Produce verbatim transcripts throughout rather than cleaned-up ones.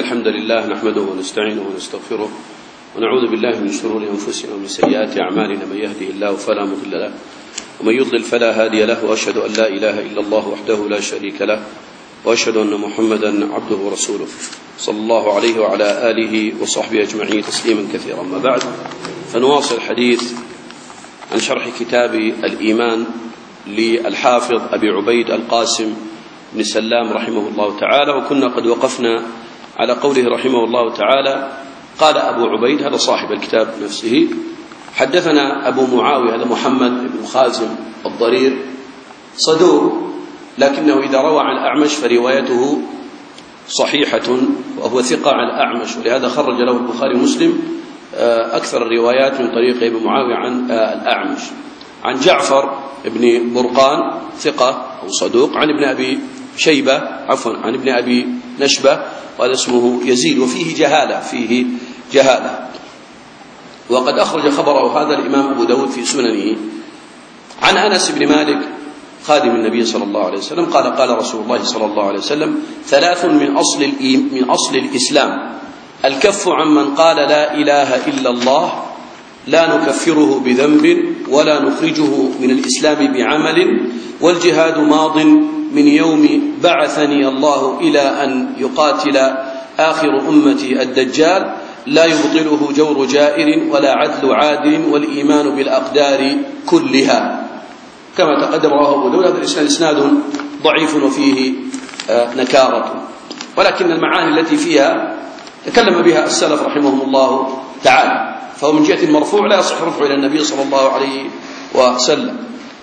الحمد لله نحمده ونستعينه ونستغفره ونعوذ بالله من شرور أنفسنا ومن سيئات أعمالنا، من يهده الله فلا مضل له ومن يضلل فلا هادي له، وأشهد أن لا إله إلا الله وحده لا شريك له، وأشهد أن محمدا عبده ورسوله صلى الله عليه وعلى آله وصحبه أجمعين تسليما كثيرا. أما بعد، فنواصل الحديث عن شرح كتاب الإيمان للحافظ أبي عبيد القاسم بن سلام رحمه الله تعالى، وكنا قد وقفنا على قوله رحمه الله تعالى: قال أبو عبيد، هذا صاحب الكتاب نفسه: حدثنا أبو معاوية هذا محمد بن خازم الضرير، صدوق لكنه إذا روى عن الأعمش فروايته صحيحة، وهو ثقة عن الأعمش، ولهذا خرج له البخاري ومسلم أكثر الروايات من طريق ابن معاوية عن الأعمش. عن جعفر بن برقان ثقة أو صدوق، عن ابن أبي شيبة عفوا عن ابن أبي نشبة، وهذا اسمه يزيد، وفيه جهالة فيه جهالة وقد أخرج خبره هذا الإمام أبو داود في سننه. عن أنس بن مالك خادم النبي صلى الله عليه وسلم قال: قال رسول الله صلى الله عليه وسلم: ثلاث من أصل من أصل الإسلام: الكف عمن قال لا إله إلا الله، لا نكفره بذنب ولا نخرجه من الإسلام بعمل، والجهاد ماض من يوم بعثني الله إلى أن يقاتل آخر أمتي الدجال، لا يبطله جور جائر ولا عدل عادل، والإيمان بالأقدار كلها. كما تقدم رواه أبو داود، هذا الإسناد إسناد ضعيف وفيه نكارة، ولكن المعاني التي فيها تكلم بها السلف رحمهم الله تعالى، فهو من جهة المرفوع لا يصح رفعه إلى النبي صلى الله عليه وسلم.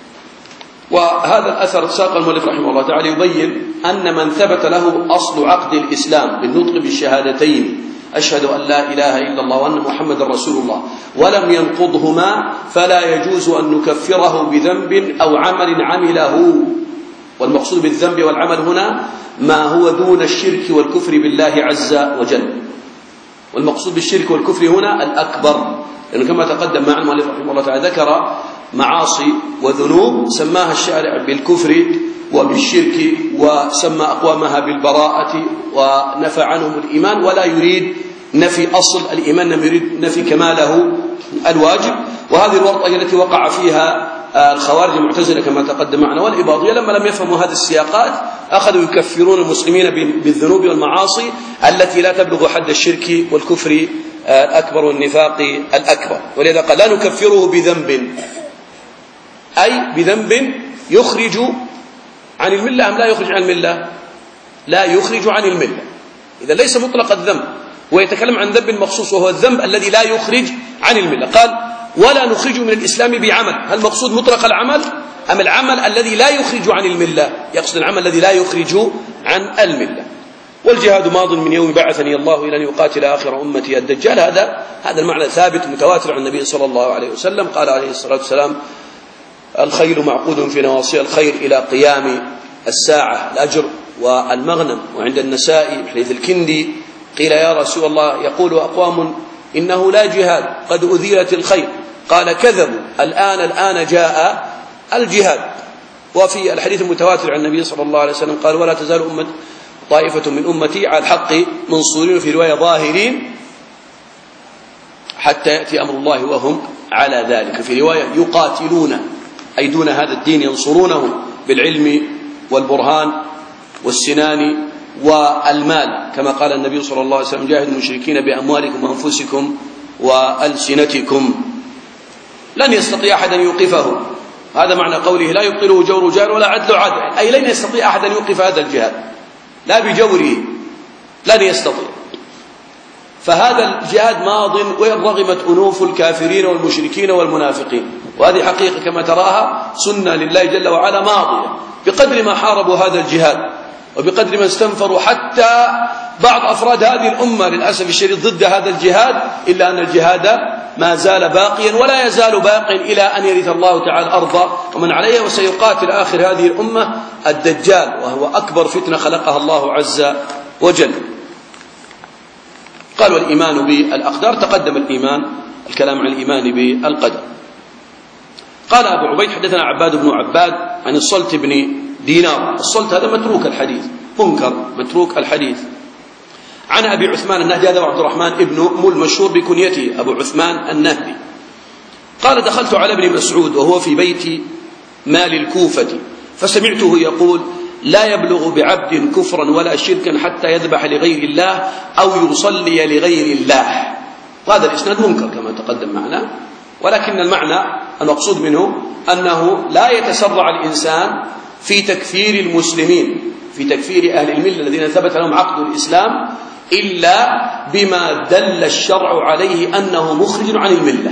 وهذا الأثر ساق المؤلف رحمه الله تعالى يبين أن من ثبت له أصل عقد الإسلام بالنطق بالشهادتين أشهد أن لا إله إلا الله وأن محمد رسول الله ولم ينقضهما، فلا يجوز أن نكفره بذنب أو عمل عمله. والمقصود بالذنب والعمل هنا ما هو دون الشرك والكفر بالله عز وجل، والمقصود بالشرك والكفر هنا الأكبر، لأنه كما تقدم مع المؤلف رحمه الله تعالى ذكر معاصي وذنوب سماها الشارع بالكفر وبالشرك، وسمى أقوامها بالبراءة، ونفى عنهم الإيمان، ولا يريد نفي أصل الإيمان، يريد نفي كماله الواجب. وهذه الورطة التي وقع فيها الخوارج المعتزلة كما تقدم معنا والإباضية، لما لم يفهموا هذه السياقات أخذوا يكفرون المسلمين بالذنوب والمعاصي التي لا تبلغ حد الشرك والكفر الأكبر والنفاق الأكبر. ولذا قال: لا نكفره بذنب، أي بذنب يخرج عن الملة أم لا يخرج عن الملة؟ لا يخرج عن الملة، إذا ليس مطلق الذنب، ويتكلم عن ذنب مخصوص وهو الذنب الذي لا يخرج عن الملة. قال: ولا نخرج من الإسلام بعمل، هل المقصود مطلق العمل أم العمل الذي لا يخرج عن الملة؟ يقصد العمل الذي لا يخرج عن الملة. والجهاد ماض من يوم بعثني الله إلى أن يقاتل آخر أمتي الدجال، هذا هذا المعنى ثابت متواتر عن النبي صلى الله عليه وسلم. قال عليه الصلاة والسلام: الخيل معقود في نواصي الخير إلى قيام الساعة، الأجر والمغنم. وعند النسائي حديث الكندي قيل: يا رسول الله، يقول أقوام إنه لا جهاد قد أذيلت الخير، قال: كذبوا، الآن الآن جاء الجهاد. وفي الحديث المتواتر عن النبي صلى الله عليه وسلم قال: ولا تزال أمة طائفة من أمتي على الحق منصورين، وفي رواية ظاهرين حتى يأتي أمر الله وهم على ذلك، في رواية يقاتلون، أي دون هذا الدين ينصرونه بالعلم والبرهان والسنان والمال، كما قال النبي صلى الله عليه وسلم: جاهدوا المشركين بأموالكم وأنفسكم وألسنتكم. لن يستطيع أحد أن يوقفه، هذا معنى قوله: لا يبطله جور جار ولا عدل عادل، أي لن يستطيع أحد أن يوقف هذا الجهاد، لا بجوره، لن يستطيع. فهذا الجهاد ماض وإن رغمت أنوف الكافرين والمشركين والمنافقين، وهذه حقيقة كما تراها سنة لله جل وعلا ماضية، بقدر ما حاربوا هذا الجهاد وبقدر ما استنفروا، حتى بعض أفراد هذه الأمة للأسف الشديد ضد هذا الجهاد، إلا أن الجهاد ما زال باقيا ولا يزال باقيا إلى أن يرث الله تعالى الأرض ومن عليها، وسيقاتل آخر هذه الأمة الدجال، وهو أكبر فتنة خلقها الله عز وجل. قال: والإيمان بالأقدار، تقدم الإيمان الكلام عن الإيمان بالقدر. قال أبو عبيد: حدثنا عباد بن عباد عن الصلت بن دينار. الصلت هذا متروك الحديث، منكر متروك الحديث، عن أبي عثمان النهدي، هذا عبد الرحمن ابن مل مشهور بكنيته أبو عثمان النهدي، قال: دخلت على ابن مسعود وهو في بيت مال الكوفة فسمعته يقول: لا يبلغ بعبد كفرا ولا شركا حتى يذبح لغير الله أو يصلي لغير الله. وهذا الإسناد منكر كما تقدم معنا، ولكن المعنى المقصود منه أنه لا يتسرع الإنسان في تكفير المسلمين، في تكفير أهل الملة الذين ثبت لهم عقد الإسلام، إلا بما دل الشرع عليه أنه مخرج عن الملة.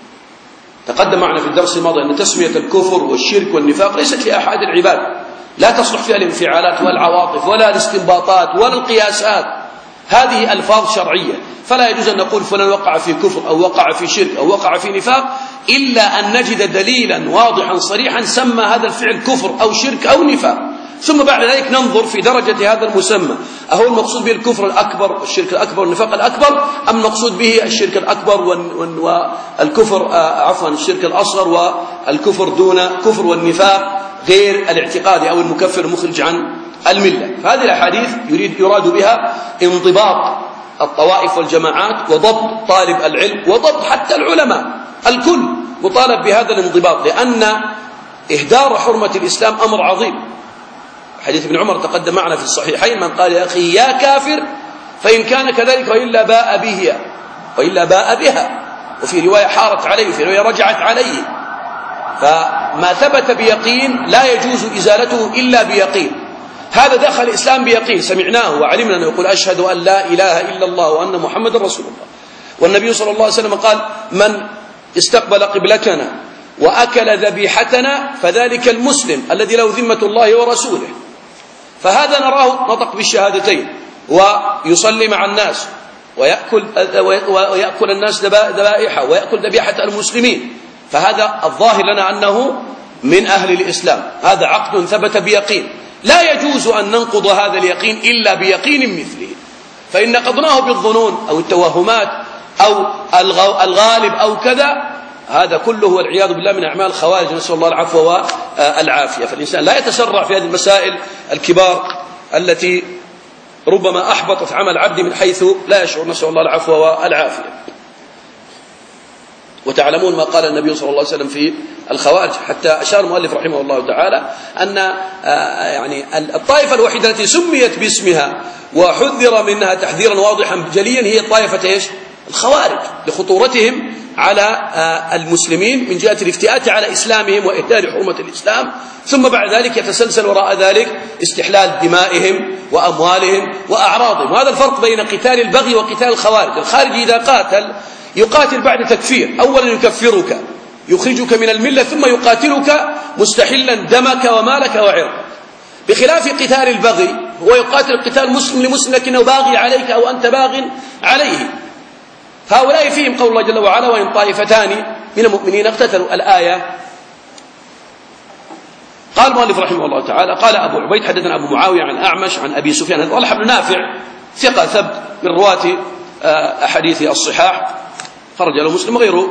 تقدم معنا في الدرس الماضي أن تسمية الكفر والشرك والنفاق ليست لأحد العباد، لا تصلح فيها الانفعالات والعواطف ولا الاستنباطات ولا القياسات، هذه ألفاظ شرعية، فلا يجوز أن نقول فلان وقع في كفر أو وقع في شرك أو وقع في نفاق إلا أن نجد دليلا واضحا صريحا سمى هذا الفعل كفر أو شرك أو نفاق، ثم بعد ذلك ننظر في درجة هذا المسمى، أهو المقصود به الكفر الأكبر الشرك الأكبر والنفاق الأكبر، أم المقصود به الشرك الأكبر والكفر عفوا الشرك الأصغر والكفر دون كفر والنفاق غير الاعتقادي أو المكفر المخرج عن الملة. فهذه الأحاديث يريد يراد بها انضباط الطوائف والجماعات وضبط طالب العلم وضبط حتى العلماء، الكل مطالب بهذا الانضباط، لأن إهدار حرمة الإسلام أمر عظيم. حديث ابن عمر تقدم معنا في الصحيحين: من قال يا أخي يا كافر فإن كان كذلك وإلا باء بها وإلا باء بها، وفي رواية حارت عليه وفي رواية رجعت عليه. فما ثبت بيقين لا يجوز إزالته إلا بيقين. هذا دخل الإسلام بيقين، سمعناه وعلمنا أنه يقول: أشهد أن لا إله إلا الله وأن محمد رسول الله. والنبي صلى الله عليه وسلم قال: من استقبل قبلتنا وأكل ذبيحتنا فذلك المسلم الذي له ذمة الله ورسوله. فهذا نراه نطق بالشهادتين ويصلي مع الناس ويأكل, ويأكل الناس ذبائحه ويأكل ذبيحة المسلمين، فهذا الظاهر لنا أنه من أهل الإسلام. هذا عقد ثبت بيقين، لا يجوز أن ننقض هذا اليقين إلا بيقين مثله، فإن نقضناه بالظنون أو التوهمات أو الغالب أو كذا، هذا كله والعياذ بالله من أعمال الخوارج، نسأل الله العفو والعافية. فالإنسان لا يتسرع في هذه المسائل الكبار التي ربما أحبطت عمل عبد من حيث لا يشعر، نسأل الله العفو والعافية. وتعلمون ما قال النبي صلى الله عليه وسلم في الخوارج، حتى أشار المؤلف رحمه الله تعالى أن يعني الطائفة الوحيدة التي سميت باسمها وحذر منها تحذيرا واضحا جليا هي الطائفة إيش؟ الخوارج، لخطورتهم على المسلمين من جهة الافتئات على إسلامهم وإهدار حرمة الإسلام، ثم بعد ذلك يتسلسل وراء ذلك استحلال دمائهم وأموالهم وأعراضهم. وهذا الفرق بين قتال البغي وقتال الخوارج. الخارج إذا قاتل يقاتل بعد تكفير، أولا يكفرك يخرجك من الملة، ثم يقاتلك مستحلا دمك ومالك وعرضك، بخلاف قتال البغي هو يقاتل قتال مسلم لمسلم لكنه باغي عليك أو أنت باغ عليه. هؤلاء فيهم قول الله جل وعلا: وإن طائفتان من المؤمنين اقتتلوا. الآية. قال المؤلف رحمه الله تعالى: قال أبو عبيد حدثنا أبو معاوية عن أعمش عن أبي سفيان، هذا طلحة بن نافع ثقة ثبت من رواة أحاديث الصحاح، خرج له مسلم وغيره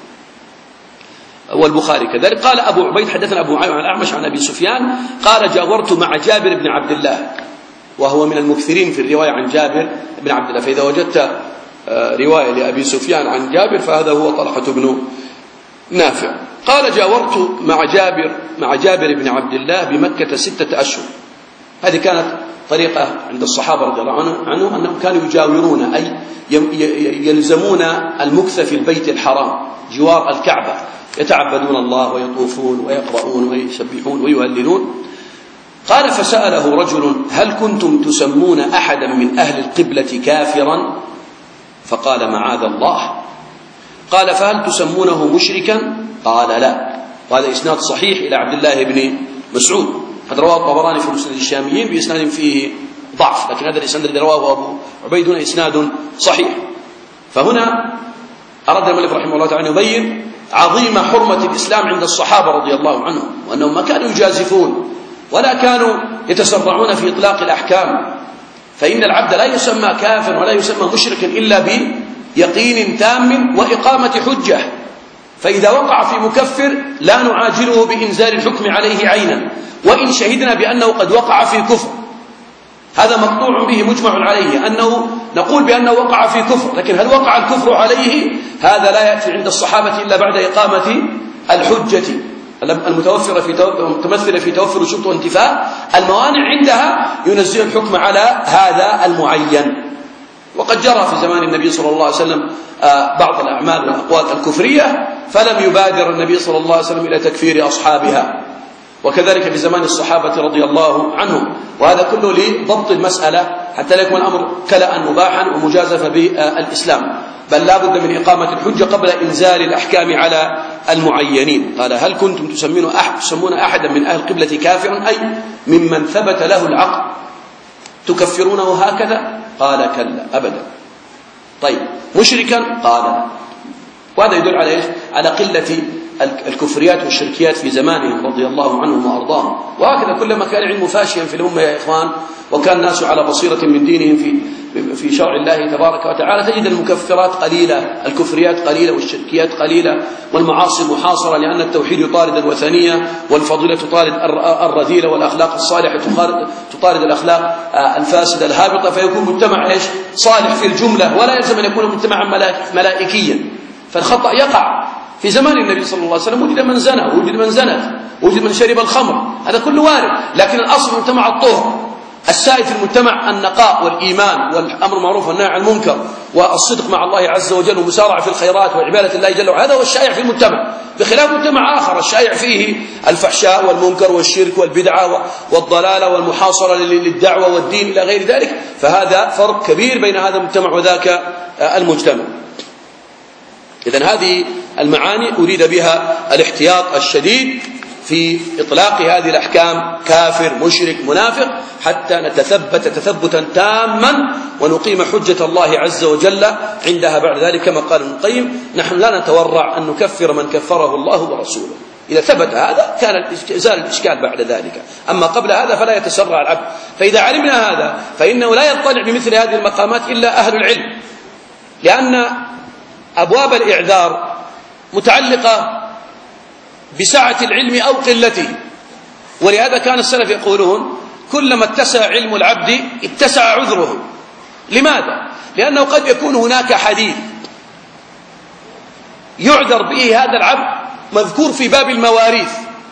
والبخاري كذلك. قال أبو عبيد حدثنا أبو معاوية عن أعمش عن أبي سفيان قال: جاورت مع جابر بن عبد الله، وهو من المكثرين في الرواية عن جابر بن عبد الله، فإذا وجدت رواية لأبي سفيان عن جابر فهذا هو طلحة بن نافع. قال: جاورت مع جابر مع جابر بن عبد الله بمكة ستة أشهر. هذه كانت طريقة عند الصحابة رضي الله عنهم أنهم كانوا يجاورون، أي يلزمون المكث في البيت الحرام جوار الكعبة، يتعبدون الله ويطوفون ويقرؤون ويسبحون ويهللون. قال: فسأله رجل: هل كنتم تسمون أحدا من أهل القبلة كافرا؟ فقال: معاذ الله. قال: فهل تسمونه مشركا؟ قال: لا. وهذا إسناد صحيح إلى عبد الله بن مسعود، قد رواه الطبراني في مسند الشاميين بإسناد فيه ضعف، لكن هذا الإسناد الذي رواه أبو عبيد إسناد صحيح. فهنا أراد المؤلف رحمه الله تعالى يبين عظيم حرمة الإسلام عند الصحابة رضي الله عنهم، وأنهم ما كانوا يجازفون ولا كانوا يتسرعون في إطلاق الأحكام، فإن العبد لا يسمى كافر ولا يسمى مشركا إلا بيقين تام وإقامة حجة. فإذا وقع في مكفر لا نعاجله بإنزال الحكم عليه عينا، وإن شهدنا بأنه قد وقع في كفر، هذا مقطوع به مجمع عليه، أنه نقول بأنه وقع في كفر، لكن هل وقع الكفر عليه؟ هذا لا يأتي عند الصحابة إلا بعد إقامة الحجة المتوفرة في متمثلة في توفر شروط وانتفاء الموانع، عندها ينزل الحكم على هذا المعين. وقد جرى في زمان النبي صلى الله عليه وسلم بعض الأعمال والأقوال الكفرية فلم يبادر النبي صلى الله عليه وسلم إلى تكفير أصحابها، وكذلك في زمان الصحابة رضي الله عنهم، وهذا كله لضبط المسألة حتى لا يكون الأمر كلاء مباحا ومجازفة بالإسلام، بل لا بد من إقامة الحجة قبل إنزال الأحكام على المعينين. قال هل كنتم تسمون أحد تسمون أحدا من أهل القبلة كافرا، أي ممن ثبت له العقل، تكفرونه هكذا؟ قال كلا أبدا. طيب مشركا؟ قال. وهذا يدل على إيش؟ على قلة الكفريات والشركيات في زمانهم رضي الله عنهم وأرضاهم. وهكذا كلما كان العلم فاشيا في الأمة يا إخوان، وكان الناس على بصيرة من دينهم في في شرع الله تبارك وتعالى، تجد المكفرات قليلة، الكفريات قليلة، والشركيات قليلة، والمعاصي محاصرة، لأن التوحيد يطارد الوثنية، والفضيلة تطارد الرذيلة، والأخلاق الصالحة تطارد الأخلاق الفاسدة الهابطة، فيكون مجتمع إيش؟ صالح في الجملة، ولا يلزم أن يكون مجتمعا ملائكيا. فالخطأ يقع. في زمان النبي صلى الله عليه وسلم وجد من زنى، وجد من زنت، وجد من شرب الخمر، هذا كله وارد، لكن الأصل مجتمع الطهر، السائد في المجتمع النقاء والإيمان والأمر معروف والنهي عن المنكر والصدق مع الله عز وجل ومسارعة في الخيرات وعبادة الله جل وعلا، هذا هو الشائع في المجتمع، بخلاف مجتمع آخر الشائع فيه الفحشاء والمنكر والشرك والبدعة والضلالة والمحاصرة للدعوة والدين إلى غير ذلك. فهذا فرق كبير بين هذا المجتمع وذاك المجتمع. إذن هذه المعاني أريد بها الاحتياط الشديد في إطلاق هذه الأحكام كافر مشرك منافق، حتى نتثبت تثبتا تاما ونقيم حجة الله عز وجل عندها بعد ذلك. كما قال ابن القيم نحن لا نتورع أن نكفر من كفره الله ورسوله، إذا ثبت هذا كان زال الإشكال بعد ذلك، أما قبل هذا فلا يتسرع العبد. فإذا علمنا هذا فإنه لا يطلع بمثل هذه المقامات إلا أهل العلم، لأن أبواب الإعذار متعلقة بسعة العلم أو قلته، ولهذا كان السلف يقولون كلما اتسع علم العبد اتسع عذره. لماذا؟ لأنه قد يكون هناك حديث يعذر به هذا العبد مذكور في باب المواريث،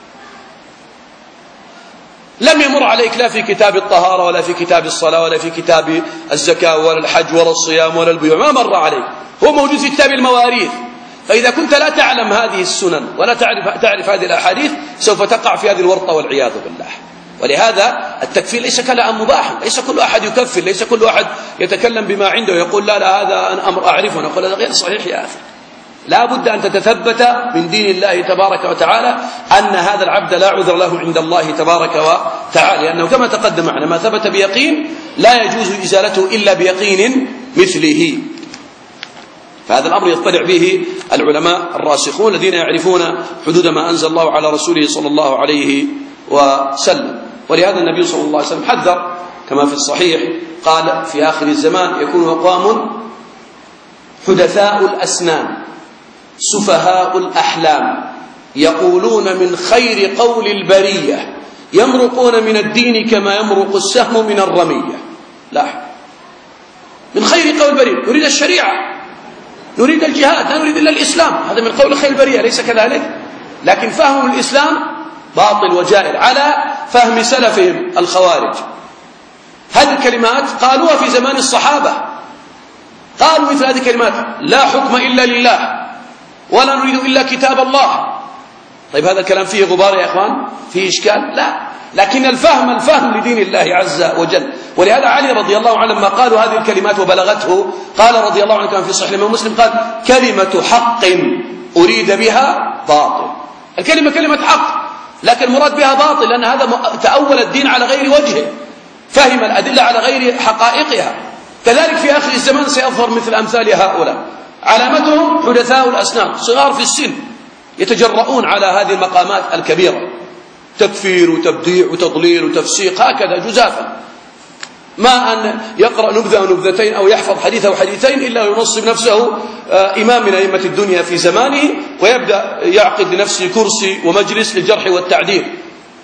لم يمر عليك لا في كتاب الطهارة ولا في كتاب الصلاة ولا في كتاب الزكاة ولا الحج ولا الصيام ولا البيوع، ما مر عليك، هو موجود في كتاب المواريث. فإذا كنت لا تعلم هذه السنن ولا تعرف, تعرف هذه الأحاديث سوف تقع في هذه الورطة والعياذ بالله. ولهذا التكفير ليس كلام مباح، ليس كل أحد يكفر، ليس كل أحد يتكلم بما عنده ويقول لا لا هذا أمر أعرفه، نقول هذا غير صحيح يا أخي. لا بد أن تتثبت من دين الله تبارك وتعالى أن هذا العبد لا عذر له عند الله تبارك وتعالى، لأنه كما تقدم معنا ما ثبت بيقين لا يجوز إزالته إلا بيقين مثله. فهذا الأمر يطلع به العلماء الراسخون الذين يعرفون حدود ما أنزل الله على رسوله صلى الله عليه وسلم. ولهذا النبي صلى الله عليه وسلم حذر كما في الصحيح، قال في آخر الزمان يكون أقوام حدثاء الأسنان سفهاء الأحلام يقولون من خير قول البرية يمرقون من الدين كما يمرق السهم من الرمية. لا، من خير قول البرية نريد الشريعة، نريد الجهاد، لا نريد إلا الإسلام، هذا من قول خير البرية، ليس كذلك؟ لكن فهم الإسلام باطل وجائر على فهم سلفهم الخوارج. هذه الكلمات قالوها في زمان الصحابة، قالوا مثل هذه الكلمات لا حكم إلا لله ولا نريد إلا كتاب الله. طيب هذا الكلام فيه غبار يا إخوان؟ فيه إشكال؟ لا، لكن الفهم الفهم لدين الله عز وجل. ولهذا علي رضي الله عنه لما قالوا هذه الكلمات وبلغته قال رضي الله عنه كما في صحيح الإمام مسلم قال كلمة حق أريد بها باطل. الكلمة كلمة حق لكن المراد بها باطل، لأن هذا تأول الدين على غير وجهه، فهم الأدلة على غير حقائقها. كذلك في آخر الزمان سيظهر مثل أمثال هؤلاء، علامتهم حدثاء الأسنان صغار في السن يتجرؤون على هذه المقامات الكبيرة، تكفير وتبديع وتضليل وتفسيق هكذا جزافا، ما أن يقرأ نبذة أو نبذتين أو يحفظ حديث أو حديثين إلا ينصب نفسه إمام من أئمة الدنيا في زمانه، ويبدأ يعقد لنفسه كرسي ومجلس للجرح والتعديل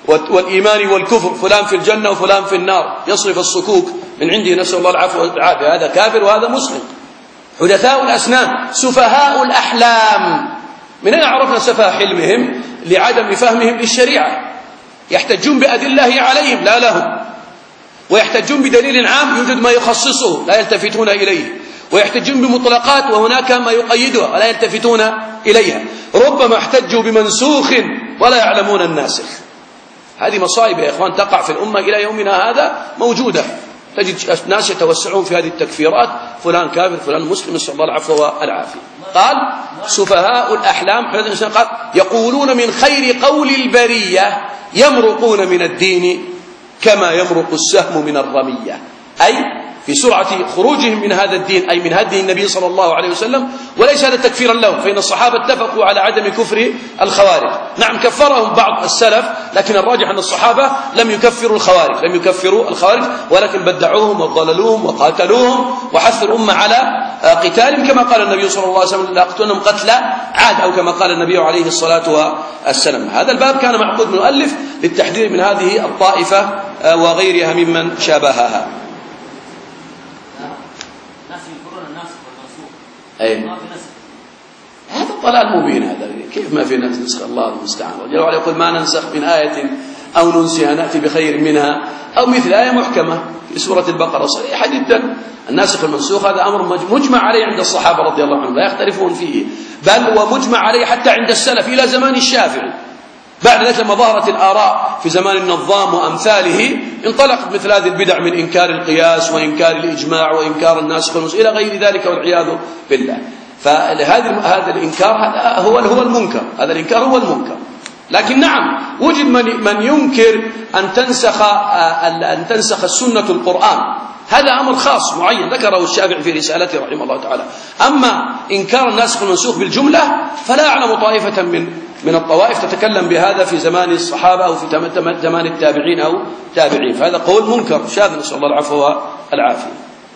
والإيمان والكفر، فلان في الجنة وفلان في النار، يصرف الصكوك من عنده، نسأل الله العفو والعافية، هذا كافر وهذا مسلم. حدثاء الأسنان، سفهاء الأحلام، من أين عرفنا سفه حلمهم؟ لعدم فهمهم للشريعة، يحتجون بأدلة عليهم لا لهم، ويحتجون بدليل عام يوجد ما يخصصه لا يلتفتون إليه، ويحتجون بمطلقات وهناك ما يقيدها ولا يلتفتون إليها، ربما احتجوا بمنسوخ ولا يعلمون الناسخ. هذه مصائب يا إخوان تقع في الأمة إلى يومنا هذا موجودة، تجد ناس يتوسعون في هذه التكفيرات، فلان كافر فلان مسلم، نسأل الله العفو والعافية. قال سفهاء الأحلام، قال يقولون من خير قول البرية يمرقون من الدين كما يمرق السهم من الرمية، أي في سرعة خروجهم من هذا الدين، أي من هدي النبي صلى الله عليه وسلم، وليس هذا تكفيرا لهم، فإن الصحابة اتفقوا على عدم كفر الخوارج. نعم كفرهم بعض السلف، لكن الراجح أن الصحابة لم يكفروا الخوارج، لم يكفروا الخوارج، ولكن بدعوهم وضللوهم وقاتلوهم وحثوا الأمة على قتالهم، كما قال النبي صلى الله عليه وسلم لأقتلنهم قتلى عاد، أو كما قال النبي عليه الصلاة والسلام. هذا الباب كان معقود من المؤلف للتحذير من هذه الطائفة وغيرها ممن شابهها. أي هذا ضلال مبين، هذا كيف ما في نسخ؟ الله المستعان. وجل وعلا يقول ما ننسخ من آية أو ننسها نأتي بخير منها أو مثل آية محكمة في سورة البقرة صريحة جدا. الناسخ المنسوخ هذا أمر مجمع عليه عند الصحابة رضي الله عنهم، لا يختلفون فيه، بل ومجمع عليه حتى عند السلف إلى زمان الشافعي. بعد ذلك لما ظهرت الآراء في زمان النظام وأمثاله انطلقت مثل هذه البدع من إنكار القياس وإنكار الإجماع وإنكار الناسخ والمنسوخ إلى غير ذلك والعياذ بالله. فهذا هذا الإنكار هو هو المنكر، هذا الإنكار هو المنكر. لكن نعم وجد من من ينكر أن تنسخ أن تنسخ السنة القرآن، هذا أمر خاص معين ذكره الشافعي في رسالته رحمه الله تعالى. أما إنكار الناسخ والمنسوخ بالجملة فلا أعلم طائفة من من الطوائف تتكلم بهذا في زمان الصحابة أو في زمان التابعين أو تابعين، فهذا قول منكر شاذ، نسأل الله العفو والعافية.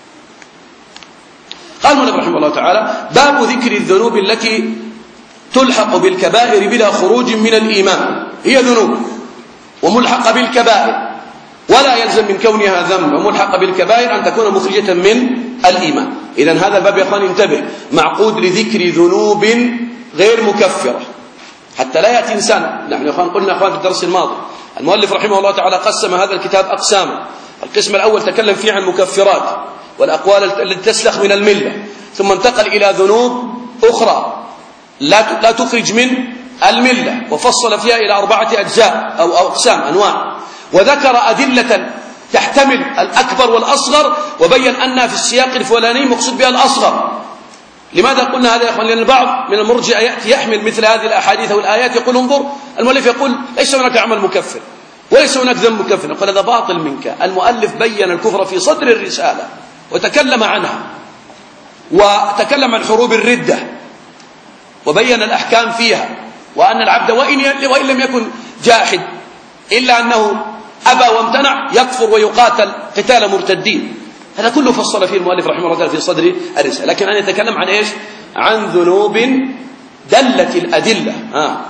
قال المؤلف رحمه الله تعالى باب ذكر الذنوب التي تلحق بالكبائر بلا خروج من الإيمان، هي ذنوب وملحقة بالكبائر، ولا يلزم من كونها ذنب وملحقة بالكبائر أن تكون مخرجة من الإيمان. إذن هذا الباب يا أخوان انتبه، معقود لذكر ذنوب غير مكفرة حتى لا يأتي إنسان. نحن يا أخوان قلنا أخوان في الدرس الماضي المؤلف رحمه الله تعالى قسم هذا الكتاب أقساما. القسم الأول تكلم فيه عن مكفرات والأقوال التي تسلخ من الملة، ثم انتقل إلى ذنوب أخرى لا لا تخرج من الملة، وفصل فيها إلى أربعة أجزاء أو أقسام أنواع، وذكر أدلة تحتمل الأكبر والأصغر، وبين أنها في السياق الفلاني مقصود بها الأصغر. لماذا قلنا هذا يا أخوان؟ لأن البعض من المرجئة يأتي يحمل مثل هذه الأحاديث والآيات يقول انظر المؤلف يقول ليس هناك عمل مكفر وليس هناك ذنب مكفر، نقول هذا باطل منك. المؤلف بين الكفر في صدر الرسالة وتكلم عنها، وتكلم عن حروب الردة وبين الأحكام فيها، وأن العبد وإن, وإن لم يكن جاحد إلا أنه أبى وامتنع يكفر ويقاتل قتال مرتدين. هذا كله فصل فيه المؤلف رحمه الله تعالى في صدر الرسالة. لكن أنا أتكلم عن إيش؟ عن ذنوب دلت الأدلة. ها.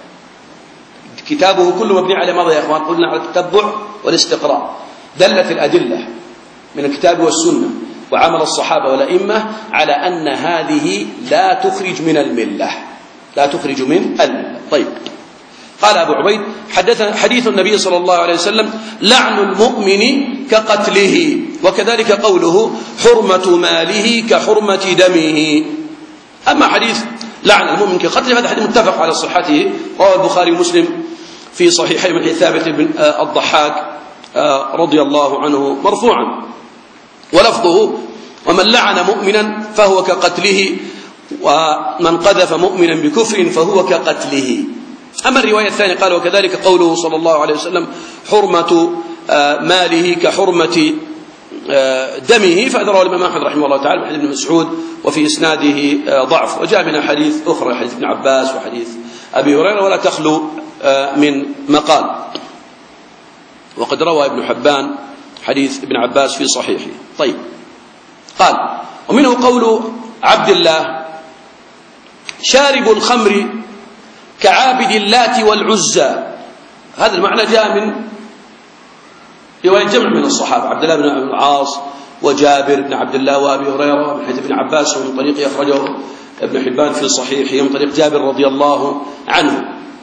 كتابه كله مبني على ماذا يا أخوان؟ قلنا على التتبع والاستقراء. دلت الأدلة من الكتاب والسنة وعمل الصحابة والأئمة على أن هذه لا تخرج من الملة، لا تخرج من الملة. طيب، قال أبو عبيد حدث حديث النبي صلى الله عليه وسلم لعن المؤمن كقتله، وكذلك قوله حرمة ماله كحرمة دمه. أما حديث لعن المؤمن كقتله هذا حديث متفق على صحته، رواه البخاري ومسلم في صحيحي من ثابت بن الضحاك رضي الله عنه مرفوعا، ولفظه ومن لعن مؤمنا فهو كقتله، ومن قذف مؤمنا بكفر فهو كقتله. أما الرواية الثانية قال وكذلك قوله صلى الله عليه وسلم حرمة ماله كحرمة دمه، فهذا رواه الإمام أحمد رحمه الله تعالى من حديث ابن مسعود وفي إسناده ضعف، وجاء من حديث أخرى حديث ابن عباس وحديث أبي هريرة ولا تخلو من مقال. وقد روى ابن حبان حديث ابن عباس في صحيحه. طيب، قال ومنه قول عبد الله شارب الخمر كعابد اللات والعزى هذا المعنى جاء من رواية جمع من الصحابة، عبد الله بن العاص وجابر بن عبد الله وأبي هريرة من حديث ابن عباس، ومن طريق أخرجه ابن حبان في صحيحه من طريق جابر رضي الله عنه.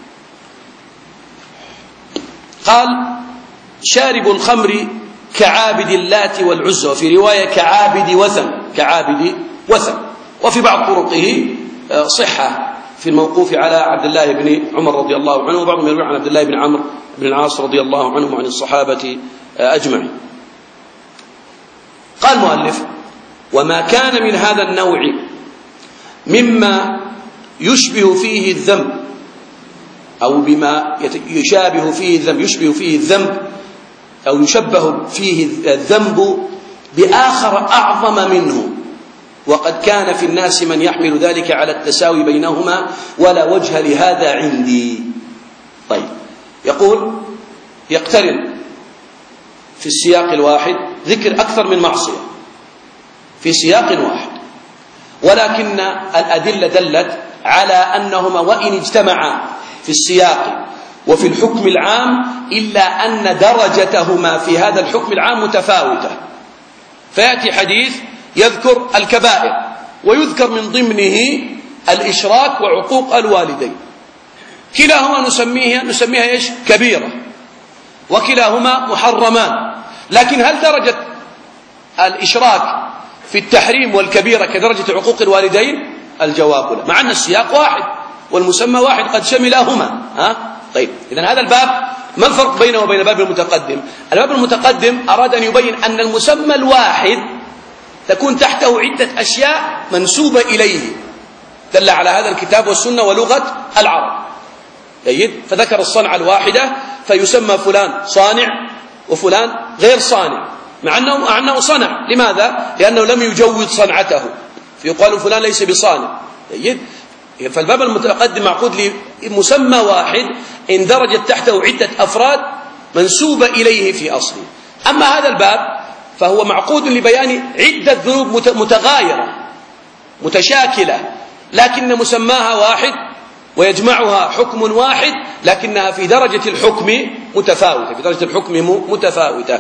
قال: شارب الخمر كعابد اللات والعزى، وفي رواية كعابد وثن، كعابد وثن. وفي بعض طرقه صحة في الموقوف على عبد الله بن عمر رضي الله عنه، وبعضهم يروي عن عبد الله بن عمرو بن العاص رضي الله عنهم وعن الصحابة أجمعين. قال المؤلف: وما كان من هذا النوع مما يشبه فيه الذنب أو بما يشابه فيه الذنب يشبه فيه الذنب أو يشبه فيه الذنب بآخر أعظم منه، وقد كان في الناس من يحمل ذلك على التساوي بينهما، ولا وجه لهذا عندي. طيب، يقول: يقترن في السياق الواحد ذكر أكثر من معصية في سياق واحد، ولكن الأدلة دلت على أنهما وإن اجتمعا في السياق وفي الحكم العام إلا أن درجتهما في هذا الحكم العام متفاوتة. فيأتي حديث يذكر الكبائر ويذكر من ضمنه الإشراك وعقوق الوالدين، كلاهما نسميها نسميها إيش؟ كبيرة، وكلاهما محرمان. لكن هل درجة الإشراك في التحريم والكبيرة كدرجة عقوق الوالدين؟ الجواب لا، مع أن السياق واحد والمسمى واحد قد شملهما. ها؟ طيب، إذن هذا الباب ما الفرق بينه وبين الباب المتقدم؟ الباب المتقدم أراد أن يبين أن المسمى الواحد تكون تحته عدة أشياء منسوبة إليه، دل على هذا الكتاب والسنة ولغة العرب. جيد؟ فذكر الصنعة الواحدة فيسمى فلان صانع وفلان غير صانع، مع أنه, مع أنه صنع. لماذا؟ لأنه لم يجود صنعته، فيقال فلان ليس بصانع. جيد؟ فالباب المتقدم معقود لمسمى واحد إن درجت تحته عدة أفراد منسوبة إليه في أصله. أما هذا الباب فهو معقود لبيان عدة ذنوب متغايرة متشاكلة، لكن مسماها واحد ويجمعها حكم واحد، لكنها في درجة الحكم متفاوتة، في درجة الحكم متفاوتة.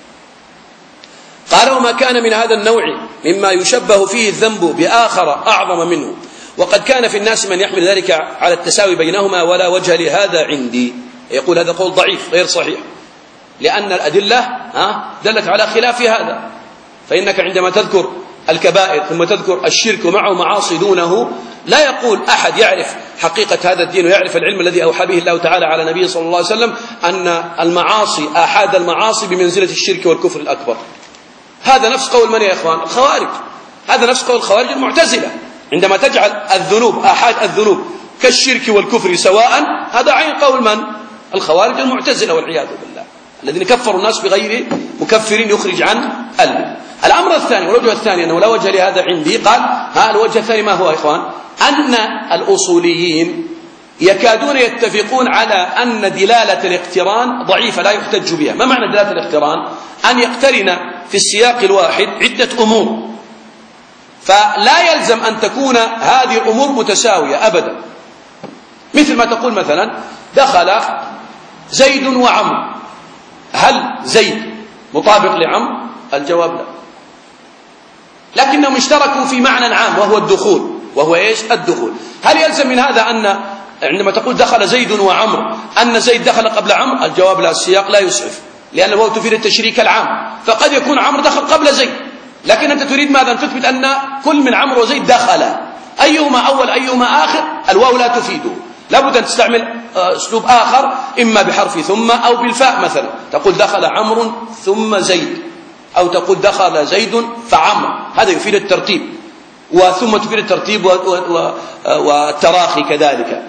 قال: وما كان من هذا النوع مما يشبه فيه الذنب بآخر أعظم منه، وقد كان في الناس من يحمل ذلك على التساوي بينهما، ولا وجه لهذا عندي. يقول هذا قول ضعيف غير صحيح، لأن الأدلة دلت على خلاف هذا. فإنك عندما تذكر الكبائر ثم تذكر الشرك ومعه معاصي دونه، لا يقول أحد يعرف حقيقة هذا الدين ويعرف العلم الذي أوحى به الله تعالى على نبيه صلى الله عليه وسلم أن المعاصي آحاد المعاصي بمنزلة الشرك والكفر الأكبر. هذا نفس قول من يا إخوان؟ الخوارج. هذا نفس قول الخوارج المعتزلة، عندما تجعل الذنوب آحاد الذنوب كالشرك والكفر سواء، هذا عين قول من؟ الخوارج المعتزلة والعياذ بالله، الذين كفروا الناس بغير مكفرين يخرج عن الملة. الأمر الثاني والوجه الثاني أنه لا وجه لهذا عندي. قال: ها الوجه الثاني ما هو يا إخوان؟ أن الأصوليين يكادون يتفقون على أن دلالة الاقتران ضعيفة لا يحتج بها. ما معنى دلالة الاقتران؟ أن يقترن في السياق الواحد عدة أمور، فلا يلزم أن تكون هذه الأمور متساوية أبدا. مثل ما تقول مثلا دخل زيد وعمرو، هل زيد مطابق لعمرو؟ الجواب لا، لكنهم اشتركوا في معنى عام وهو الدخول. وهو إيش؟ الدخول. هل يلزم من هذا أن عندما تقول دخل زيد وعمرو أن زيد دخل قبل عمرو؟ الجواب لا، السياق لا يسعف، لأن الواو تفيد التشريك العام، فقد يكون عمرو دخل قبل زيد، لكن أنت تريد ماذا؟ أن تثبت أن كل من عمرو وزيد دخل، أيهما أول أيهما آخر، الواو لا تفيده. لابد أن تستعمل أسلوب آخر، إما بحرف ثم أو بالفاء. مثلا تقول دخل عمرو ثم زيد، أو تقول دخل زيد فعمرو، هذا يفيد الترتيب، وثم تفيد الترتيب والتراخي كذلك.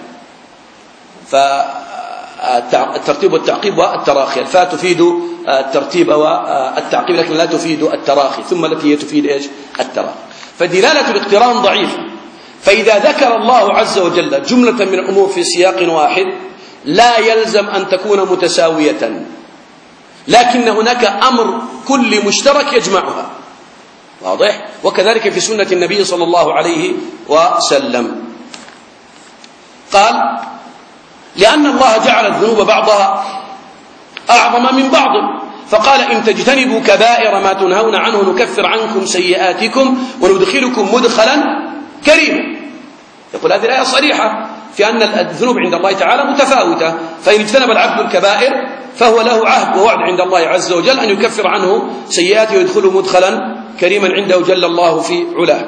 فالترتيب والتعقيب والتراخي، الفاء تفيد الترتيب والتعقيب لكن لا تفيد التراخي، ثم التي هي تفيد إيش؟ التراخي. فدلالة الاقتران ضعيفة. فإذا ذكر الله عز وجل جملة من الأمور في سياق واحد لا يلزم أن تكون متساوية، لكن هناك أمر كل مشترك يجمعها. واضح؟ وكذلك في سنة النبي صلى الله عليه وسلم. قال: لأن الله جعل الذنوب بعضها أعظم من بعض، فقال إن تجتنبوا كبائر ما تنهون عنه نكفر عنكم سيئاتكم وندخلكم مدخلا كريما. يقول هذه الآية صريحة في أن الذنوب عند الله تعالى متفاوتة، فإن اجتنب العبد الكبائر فهو له عهد ووعد عند الله عز وجل أن يكفر عنه سيئاته ويدخله مدخلا كريما عنده جل الله في علاه.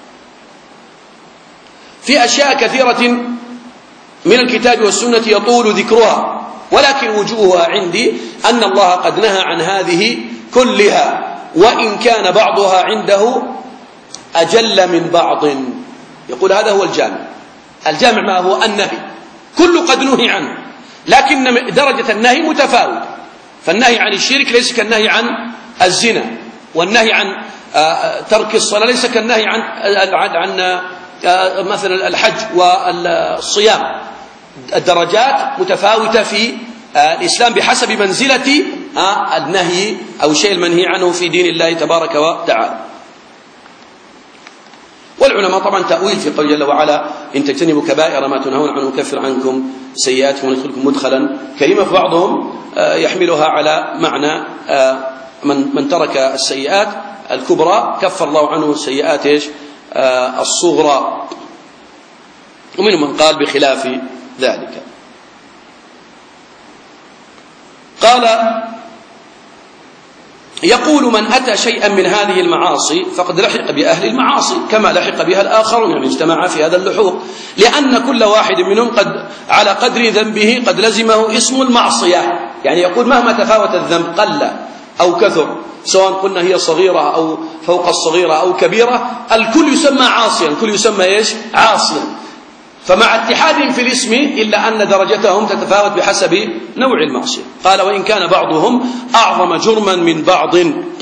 في أشياء كثيرة من الكتاب والسنة يطول ذكرها، ولكن وجوهها عندي أن الله قد نهى عن هذه كلها، وإن كان بعضها عنده أجل من بعض. يقول هذا هو الجامع. الجامع ما هو؟ النهي، كل قد نهي عنه، لكن درجة النهي متفاوتة. فالنهي عن الشرك ليس كالنهي عن الزنا، والنهي عن ترك الصلاة ليس كالنهي عن عن مثلا الحج والصيام. الدرجات متفاوتة في الإسلام بحسب منزلة النهي أو الشيء المنهي عنه في دين الله تبارك وتعالى. والعلماء طبعا تأويل في قول جل وعلا إن تجتنبوا كبائر ما تنهون عنه نكفر عنكم سيئاتكم وندخلكم مدخلا كريما. فبعضهم يحملها على معنى من من ترك السيئات الكبرى كفر الله عنه السيئات ايش الصغرى، ومنهم من قال بخلاف ذلك. قال يقول من أتى شيئا من هذه المعاصي فقد لحق بأهل المعاصي كما لحق بها الآخرون، يعني اجتمع في هذا اللحوق، لأن كل واحد منهم قد على قدر ذنبه قد لزمه اسم المعصية. يعني يقول مهما تفاوت الذنب قل أو كثر، سواء قلنا هي صغيرة أو فوق الصغيرة أو كبيرة، الكل يسمى عاصيا، الكل يسمى إيش؟ عاصيا. فمع اتحادهم في الاسم إلا أن درجتهم تتفاوت بحسب نوع المعصية. قال وإن كان بعضهم أعظم جرما من بعض.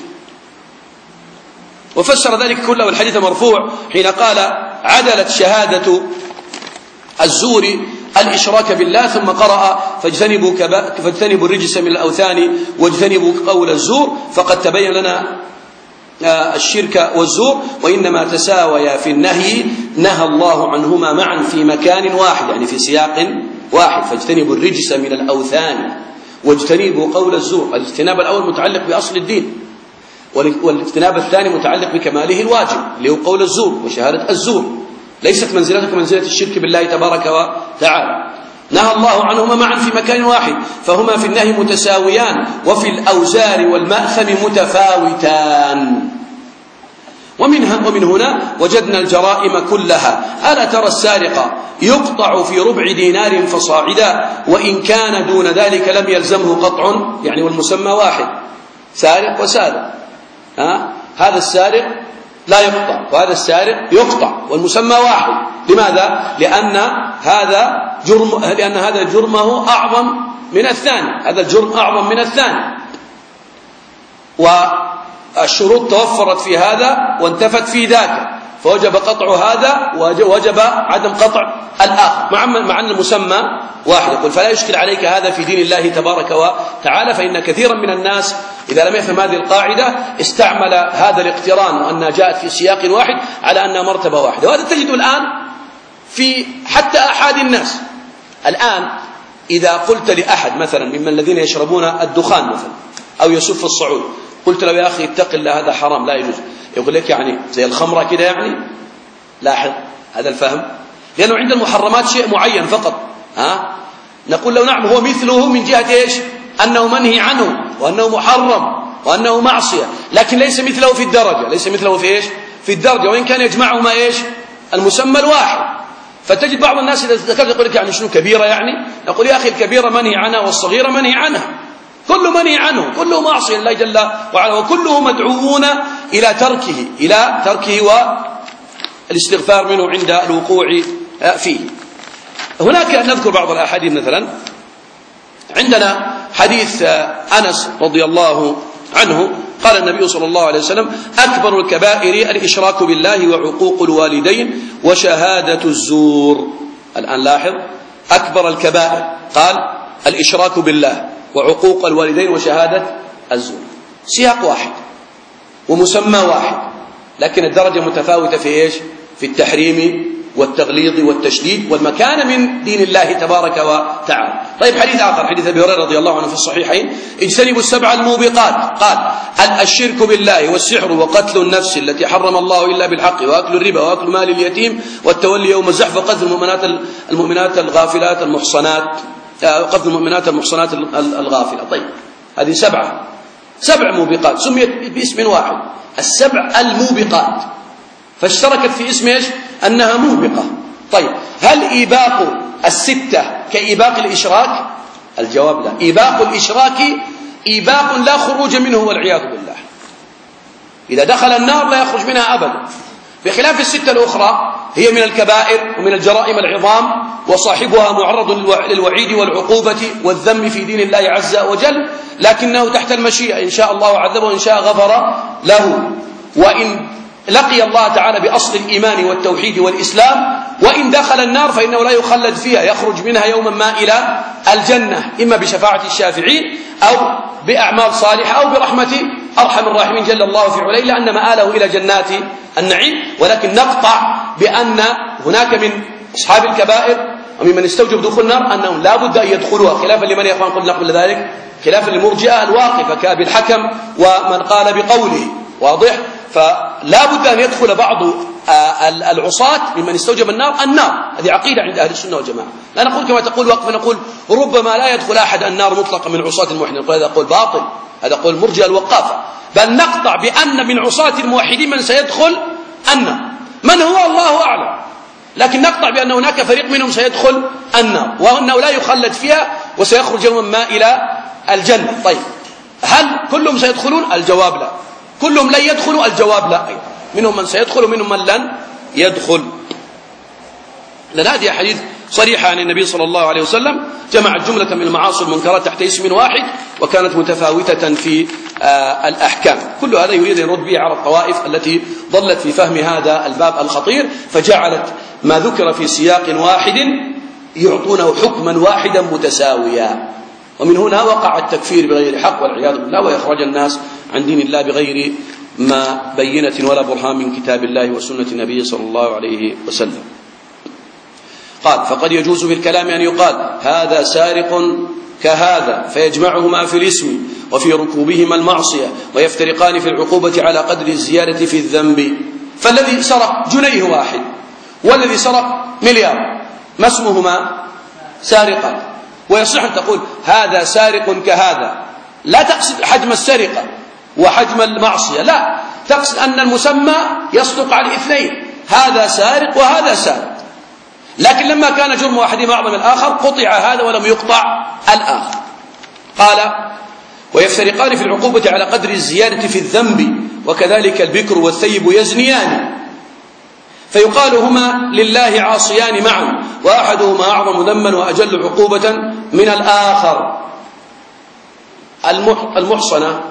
وفسر ذلك كله الحديث مرفوع حين قال عدلت شهادة الزور الإشراك بالله، ثم قرأ فاجتنبوا, فاجتنبوا الرجس من الأوثان واجتنبوا قول الزور، فقد تبين لنا الشرك والزور، وإنما تساويا في النهي، نهى الله عنهما معا في مكان واحد، يعني في سياق واحد. فاجتنبوا الرجس من الأوثان واجتنبوا قول الزور. الاجتناب الأول متعلق بأصل الدين، والاجتناب الثاني متعلق بكماله الواجب اللي هو قول الزور وشهادة الزور. ليست منزلتك منزلة الشرك بالله تبارك وتعالى. نهى الله عنهما معا في مكان واحد، فهما في النهي متساويان، وفي الأوزار والمأثم متفاوتان. ومنها ومن هنا وجدنا الجرائم كلها. ألا ترى السارق يقطع في ربع دينار فصاعدا، وإن كان دون ذلك لم يلزمه قطع، يعني والمسمى واحد، سارق وسارق. ها؟ هذا السارق لا يقطع وهذا السارق يقطع والمسمى واحد. لماذا؟ لأن هذا جرم، لأن هذا جرمه أعظم من الثاني، هذا الجرم أعظم من الثاني، والشروط توفرت في هذا وانتفت في ذاك، فوجب قطع هذا ووجب عدم قطع الآخر مع أن المسمى واحد. يقول فلا يشكل عليك هذا في دين الله تبارك وتعالى، فإن كثيرا من الناس إذا لم يفهم هذه القاعدة استعمل هذا الاقتران وأنها جاءت في سياق واحد على أنها مرتبة واحدة. وهذا تجد الآن في حتى أحد الناس. الآن إذا قلت لأحد مثلا ممن الذين يشربون الدخان مثلا أو يسف الصعود، قلت له يا أخي اتق الله هذا حرام لا يجوز، يقول لك يعني زي الخمرة كده، يعني لاحظ هذا الفهم، لأنه عند المحرمات شيء معين فقط. ها؟ نقول له نعم هو مثله من جهة إيش؟ أنه منهي عنه وأنه محرم وأنه معصية، لكن ليس مثله في الدرجة، ليس مثله في إيش؟ في الدرجة، وإن كان يجمعهما إيش؟ المسمى الواحد. فتجد بعض الناس إذا ذكرت يقول لك يعني شنو كبيرة؟ يعني نقول يا أخي الكبيرة منهي عنها والصغيرة منهي عنها، كل منهي عنه، كله معصية لله جل وعلا، وكله مدعوون إلى تركه إلى تركه والاستغفار منه عند الوقوع فيه. هناك نذكر بعض الأحاديث، مثلا عندنا حديث أنس رضي الله عنه قال النبي صلى الله عليه وسلم أكبر الكبائر الإشراك بالله وعقوق الوالدين وشهادة الزور. الآن لاحظ أكبر الكبائر قال الإشراك بالله وعقوق الوالدين وشهادة الزور، سياق واحد ومسمى واحد، لكن الدرجة متفاوتة في إيش؟ في التحريم والتغليظ والتشديد والمكان من دين الله تبارك وتعالى. طيب حديث آخر، حديث أبي هريرة رضي الله عنه في الصحيحين: اجتنبوا السبع الموبقات. قال: الشرك بالله والسحر وقتل النفس التي حرم الله إلا بالحق وأكل الربا وأكل مال اليتيم والتولي يوم الزحف وقذف المؤمنات المؤمنات الغافلات المحصنات قذف المؤمنات المحصنات الغافلة. طيب هذه سبعة سبع موبقات سميت باسم واحد، السبع الموبقات، فاشتركت في اسم ايش؟ أنها موبقة. طيب هل إيباق الستة كإيباق الإشراك؟ الجواب لا. إيباق الإشراك إيباق لا خروج منه والعياذ بالله، إذا دخل النار لا يخرج منها أبدا، بخلاف الستة الأخرى هي من الكبائر ومن الجرائم العظام، وصاحبها معرض للوعيد والعقوبة والذم في دين الله عز وجل، لكنه تحت المشيئة، إن شاء الله عذبه وإن شاء غفر له. وإن لقي الله تعالى بأصل الإيمان والتوحيد والإسلام وإن دخل النار فإنه لا يخلد فيها، يخرج منها يوما ما إلى الجنة، إما بشفاعة الشافعين أو بأعمال صالحة أو برحمة أرحم الراحمين جل الله في علاه، إلا أن مآله إلى جنات النعيم. ولكن نقطع بأن هناك من أصحاب الكبائر وممن استوجب دخول النار أنهم لا بد أن يدخلوها، خلافا لمن يا أخوان قلنا قبل ذلك، خلافا للمرجئة الواقفة كأبي الحكم ومن قال بقوله، واضح؟ فلا بد أن يدخل بعض العصاة ممن استوجب النار النار، هذه عقيدة عند أهل السنة والجماعة. لا نقول كما تقول وقف، نقول ربما لا يدخل أحد النار مطلقا من عصاة الموحدين، هذا قول باطل، هذا قول مرجئة الوقافة، بل نقطع بأن من عصاة الموحدين من سيدخل النار، من هو الله أعلم، لكن نقطع بأن هناك فريق منهم سيدخل النار وأنه لا يخلد فيها وسيخرج يوما ما إلى الجنة. طيب هل كلهم سيدخلون؟ الجواب لا. كلهم لن يدخلوا؟ الجواب لا أيضا، منهم من سيدخل ومنهم من لن يدخل. لأن هذه حديث صريحة عن النبي صلى الله عليه وسلم جمعت جملة من المعاصي والمنكرات تحت اسم واحد وكانت متفاوتة في آه الأحكام. كل هذا يريد أن يرد به على الطوائف التي ضلت في فهم هذا الباب الخطير، فجعلت ما ذكر في سياق واحد يعطونه حكما واحدا متساويا، ومن هنا وقع التكفير بغير حق والعياذ بالله، ويخرج الناس عن دين الله بغير ما بينة ولا برهان من كتاب الله وسنة النبي صلى الله عليه وسلم. قال: فقد يجوز في الكلام أن يقال هذا سارق كهذا فيجمعهما في الاسم وفي ركوبهما المعصية ويفترقان في العقوبة على قدر الزيادة في الذنب. فالذي سرق جنيه واحد والذي سرق مليار ما اسمهما؟ سارقان. ويصح أن تقول هذا سارق كهذا، لا تقصد حجم السرقة وحجم المعصية، لا، تقصد أن المسمى يصدق على الاثنين، هذا سارق وهذا سارق، لكن لما كان جرم واحدهما أعظم الآخر قطع هذا ولم يقطع الآخر. قال: ويفترقان في العقوبة على قدر الزيادة في الذنب، وكذلك البكر والثيب يزنيان، فيقال هما لله عاصيان معا، وأحدهما أعظم ذنبا وأجل عقوبة من الآخر. المحصنة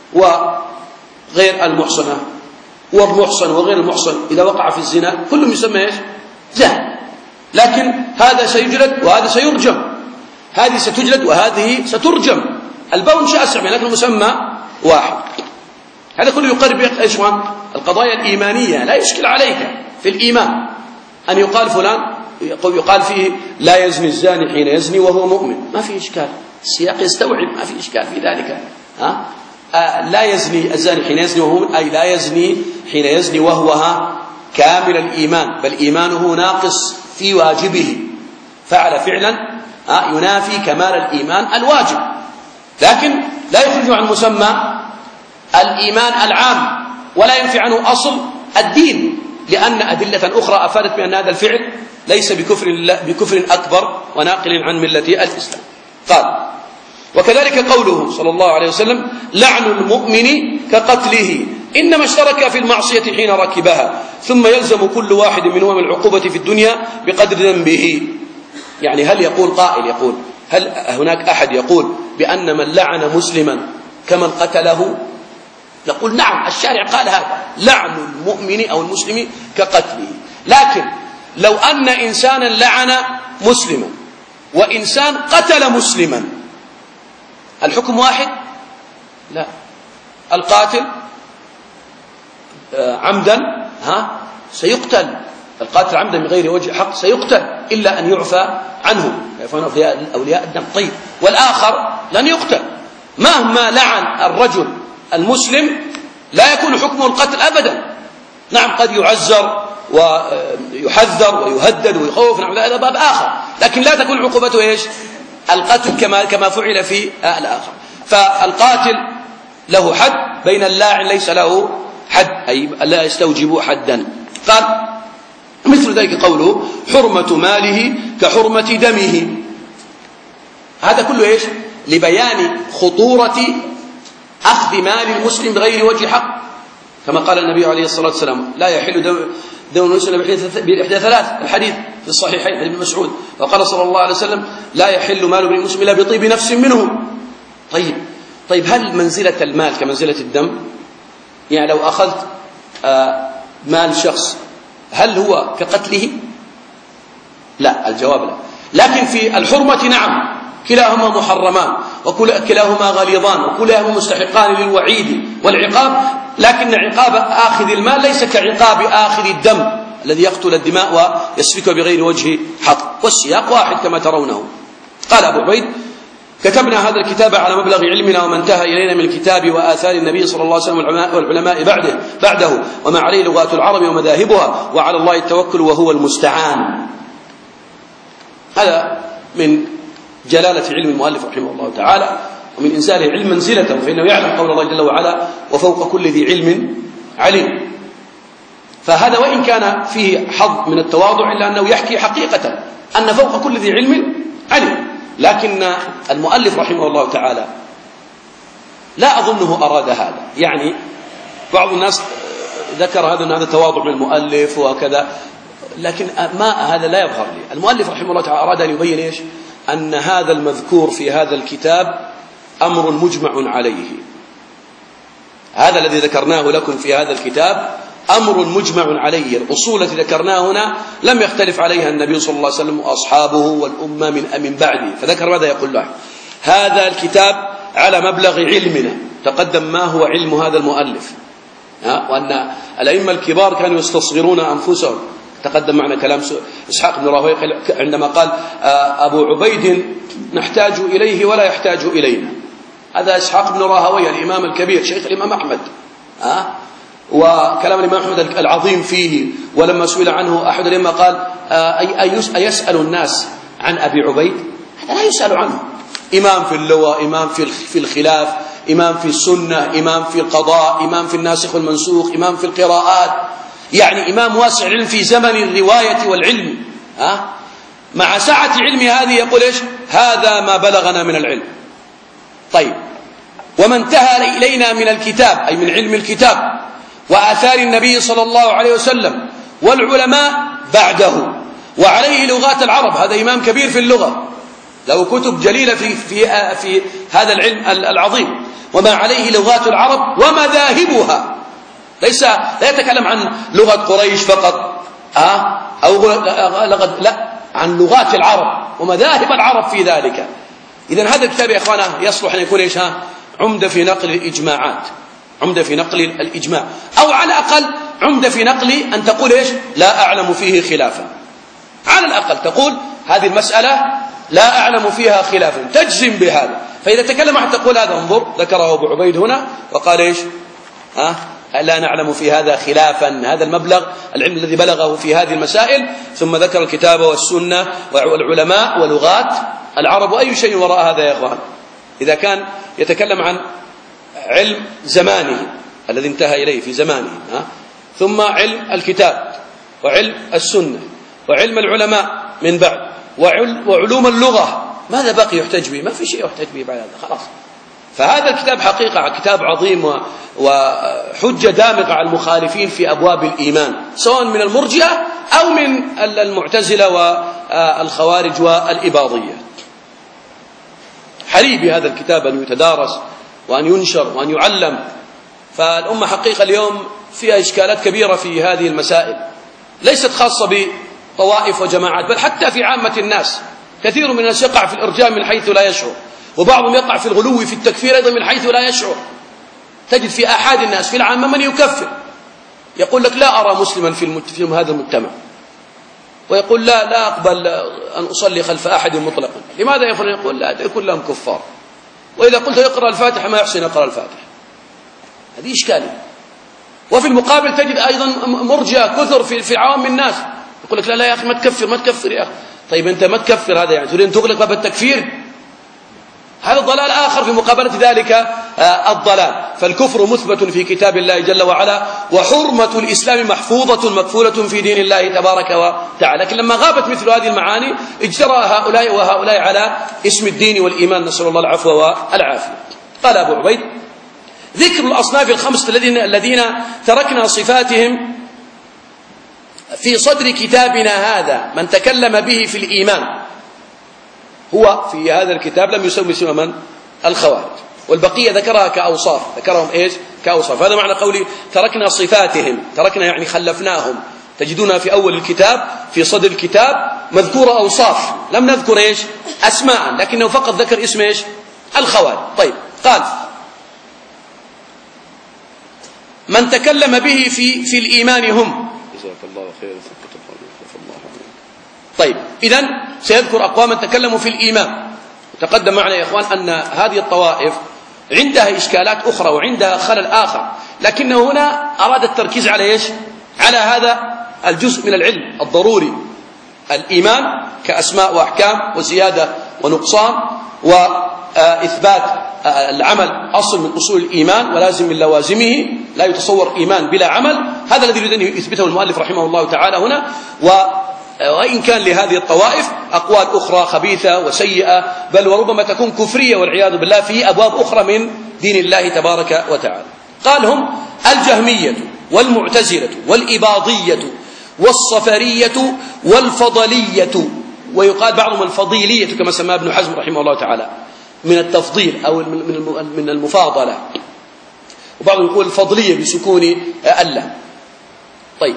وغير المحصنة والمحصن وغير المحصن إذا وقع في الزنا كلهم يسمى إيش؟ زنا، لكن هذا سيجلد وهذا سيرجم، هذه ستجلد وهذه سترجم، البون شاسع لكن المسمى واحد. هذا كله يقرب إيش القضايا الإيمانية، لا يشكل عليك في الإيمان أن يقال فلان يقال فيه لا يزني الزاني حين يزني وهو مؤمن، ما في إشكال، السياق يستوعب، ما في إشكال في ذلك. ها؟ آه لا يزني الزاني حين يزني وهو مؤمن، أي لا يزني حين يزني وهو ها كامل الإيمان، بل إيمانه ناقص في واجبه، فعل فعلا آه ينافي كمال الإيمان الواجب، لكن لا يخرج عن مسمى الإيمان العام ولا ينفي عنه أصل الدين، لأن أدلة أخرى أفادت بأن هذا الفعل ليس بكفر, بكفر أكبر وناقل عن ملة الإسلام. قال: وكذلك قوله صلى الله عليه وسلم: لعن المؤمن كقتله، إنما اشترك في المعصية حين ركبها، ثم يلزم كل واحد منهما من العقوبة في الدنيا بقدر ذنبه. يعني هل يقول قائل يقول هل هناك أحد يقول بأن من لعن مسلما كمن قتله؟ نقول نعم، الشارع قال هذا، لعن المؤمن أو المسلم كقتله، لكن لو أن إنسانا لعن مسلما وإنسان قتل مسلما الحكم واحد؟ لا، القاتل عمدا ها سيقتل، القاتل عمدا من غير وجه حق سيقتل إلا أن يعفى عنه، يعفون أولياء الدم. طيب، والآخر لن يقتل مهما لعن الرجل المسلم، لا يكون حكمه القتل أبدا. نعم، قد يعزر ويحذر ويهدد ويخوف، نعم، هذا باب آخر، لكن لا تكون عقوبته إيش؟ القتل كما كما فعل في الآخر. فالقاتل له حد، بين اللاعن ليس له حد، أي لا يستوجب حدا. قال مثل ذلك قوله حرمة ماله كحرمة دمه. هذا كله إيش؟ لبيان خطورة أخذ مال المسلم بغير وجه حق، كما قال النبي عليه الصلاة والسلام لا يحل دم المسلم بإحدى ثلاث، الحديث في الصحيحين حديث ابن مسعود، وقال صلى الله عليه وسلم لا يحل مال ابن المسلم إلا بطيب نفس منه. طيب طيب هل منزلة المال كمنزلة الدم؟ يعني لو أخذت آه مال شخص هل هو كقتله؟ لا، الجواب لا. لكن في الحرمة نعم، كلاهما محرمان وكلاهما غليظان وكلاهما مستحقان للوعيد والعقاب، لكن عقاب آخذ المال ليس كعقاب آخذ الدم الذي يقتل الدماء ويسفك بغير وجه حق، والسياق واحد كما ترونه. قال أبو عبيد كتبنا هذا الكتاب على مبلغ علمنا وما انتهى إلينا من الكتاب وآثار النبي صلى الله عليه وسلم والعلماء بعده, بعده وما عليه لغات العرب ومذاهبها، وعلى الله التوكل وهو المستعان. هذا من جلالة علم المؤلف رحمه الله تعالى، ومن إنزال العلم منزلته، فإنه يعلم قول الله جل وعلا وفوق كل ذي علم عليم. فهذا وإن كان فيه حظ من التواضع إلا أنه يحكي حقيقة أن فوق كل ذي علم عليم. لكن المؤلف رحمه الله تعالى لا أظنه أراد هذا. يعني بعض الناس ذكر هذا أن هذا تواضع من المؤلف وكذا، لكن ما هذا لا يظهر لي. المؤلف رحمه الله تعالى أراد أن يبين إيش؟ أن هذا المذكور في هذا الكتاب أمر مجمع عليه. هذا الذي ذكرناه لكم في هذا الكتاب أمر مجمع عليه. الأصول التي ذكرناها هنا لم يختلف عليها النبي صلى الله عليه وسلم وأصحابه والأمة من من بعده. فذكر ماذا يقول له؟ هذا الكتاب على مبلغ علمنا. تقدم ما هو علم هذا المؤلف، وأن الأئمة الكبار كانوا يستصغرون أنفسهم. تقدم معنا كلام إسحاق بن راهويه عندما قال أبو عبيد نحتاج إليه ولا يحتاج إلينا. هذا إسحاق بن راهويه الإمام الكبير شيخ الإمام أحمد، أه؟ وكلام الإمام أحمد العظيم فيه. ولما سئل عنه أحد الأئمة قال أيسأل الناس عن أبي عبيد؟ هذا لا يسأل عنه. إمام في اللغة، إمام في الخلاف، إمام في السنة، إمام في القضاء، إمام في الناسخ والمنسوخ، إمام في القراءات، يعني إمام واسع علم في زمن الرواية والعلم. أه؟ مع سعة علم هذه يقول إيش؟ هذا ما بلغنا من العلم. طيب، وما انتهى إلينا من الكتاب أي من علم الكتاب وآثار النبي صلى الله عليه وسلم والعلماء بعده، وعليه لغات العرب. هذا إمام كبير في اللغة، له كتب جليلة في, في, في هذا العلم العظيم. وما عليه لغات العرب ومذاهبها، ليس لا يتكلم عن لغة قريش فقط أه؟ أو لغة، لا، عن لغات العرب ومذاهب العرب في ذلك. إذن هذا الكتاب يا إخوانا يصلح أن يكون إيش؟ عمدة في نقل الإجماعات، عمدة في نقل الإجماع، أو على الأقل عمدة في نقل أن تقول إيش؟ لا أعلم فيه خلافا. على الأقل تقول هذه المسألة لا أعلم فيها خلافا، تجزم بهذا. فإذا تكلم أحد تقول هذا انظر ذكره أبو عبيد هنا وقال إيش؟ أه؟ لا نعلم في هذا خلافا. هذا المبلغ العلم الذي بلغه في هذه المسائل. ثم ذكر الكتاب والسنة والعلماء ولغات العرب وأي شيء وراء هذا يا إخوان. إذا كان يتكلم عن علم زمانه الذي انتهى إليه في زمانه، ها؟ ثم علم الكتاب وعلم السنة وعلم العلماء من بعد وعلوم اللغة، ماذا بقي يحتج به؟ ما في شيء يحتج به بعد هذا، خلاص. فهذا الكتاب حقيقة كتاب عظيم وحجة دامغة على المخالفين في أبواب الإيمان، سواء من المرجئة أو من المعتزلة والخوارج والإباضية. حري بهذا الكتاب أن يتدارس وأن ينشر وأن يعلم. فالأمة حقيقة اليوم فيها إشكالات كبيرة في هذه المسائل، ليست خاصة بطوائف وجماعات، بل حتى في عامة الناس. كثير من الناس يقع في الإرجاء من حيث لا يشعر، وبعضهم يقع في الغلو في التكفير أيضا من حيث لا يشعر. تجد في أحد الناس في العامة من يكفر، يقول لك لا أرى مسلما في, في هذا المجتمع، ويقول لا لا أقبل أن أصلي خلف أحد مطلقا. لماذا يفعل؟ يقول لا كلهم كفار، وإذا قلت يقرأ الفاتحة ما يحسن يقرأ الفاتحة. هذه إشكالية. وفي المقابل تجد أيضا مرجئة كثر في في عوام الناس يقول لك لا لا يا أخي ما تكفر ما تكفر يا أخي. طيب أنت ما تكفر، هذا يعني تريد أن تغلق باب التكفير؟ هذا ضلال آخر في مقابلة ذلك الضلال. فالكفر مثبت في كتاب الله جل وعلا، وحرمة الإسلام محفوظة مكفولة في دين الله تبارك وتعالى. لكن لما غابت مثل هذه المعاني اجترى هؤلاء وهؤلاء على اسم الدين والإيمان، نسأل الله العفو والعافية. قال أبو عبيد: ذكر الأصناف الخمسة الذين الذين تركنا صفاتهم في صدر كتابنا هذا من تكلم به في الإيمان، هو في هذا الكتاب لم يسمي اسم من؟ الخوارج، والبقية ذكرها كأوصاف، ذكرهم إيش؟ كأوصاف. هذا معنى قولي تركنا صفاتهم، تركنا يعني خلفناهم. تجدونها في أول الكتاب في صدر الكتاب مذكورة أوصاف، لم نذكر إيش؟ أسماء، لكنه فقط ذكر اسم إيش؟ الخوارج. طيب، قال من تكلم به في في الإيمان هم. جزاك الله خيرا. طيب، إذن سيذكر أقواما تكلموا في الإيمان. تقدم معنا يا إخوان أن هذه الطوائف عندها إشكالات أخرى وعندها خلل آخر، لكنه هنا أراد التركيز على إيش؟ على هذا الجزء من العلم الضروري، الإيمان كأسماء وأحكام وزيادة ونقصان، وإثبات العمل أصل من أصول الإيمان ولازم من لوازمه، لا يتصور إيمان بلا عمل. هذا الذي يريد أن يثبته المؤلف رحمه الله تعالى هنا. و وإن كان لهذه الطوائف أقوال أخرى خبيثة وسيئة، بل وربما تكون كفرية والعياذ بالله في أبواب أخرى من دين الله تبارك وتعالى. قال هم الجهمية والمعتزلة والإباضية والصفرية والفضلية، ويقال بعضهم الفضيلية كما سماه ابن حزم رحمه الله تعالى، من التفضيل أو من المفاضلة، وبعضهم يقول الفضلية بسكون ألا. طيب،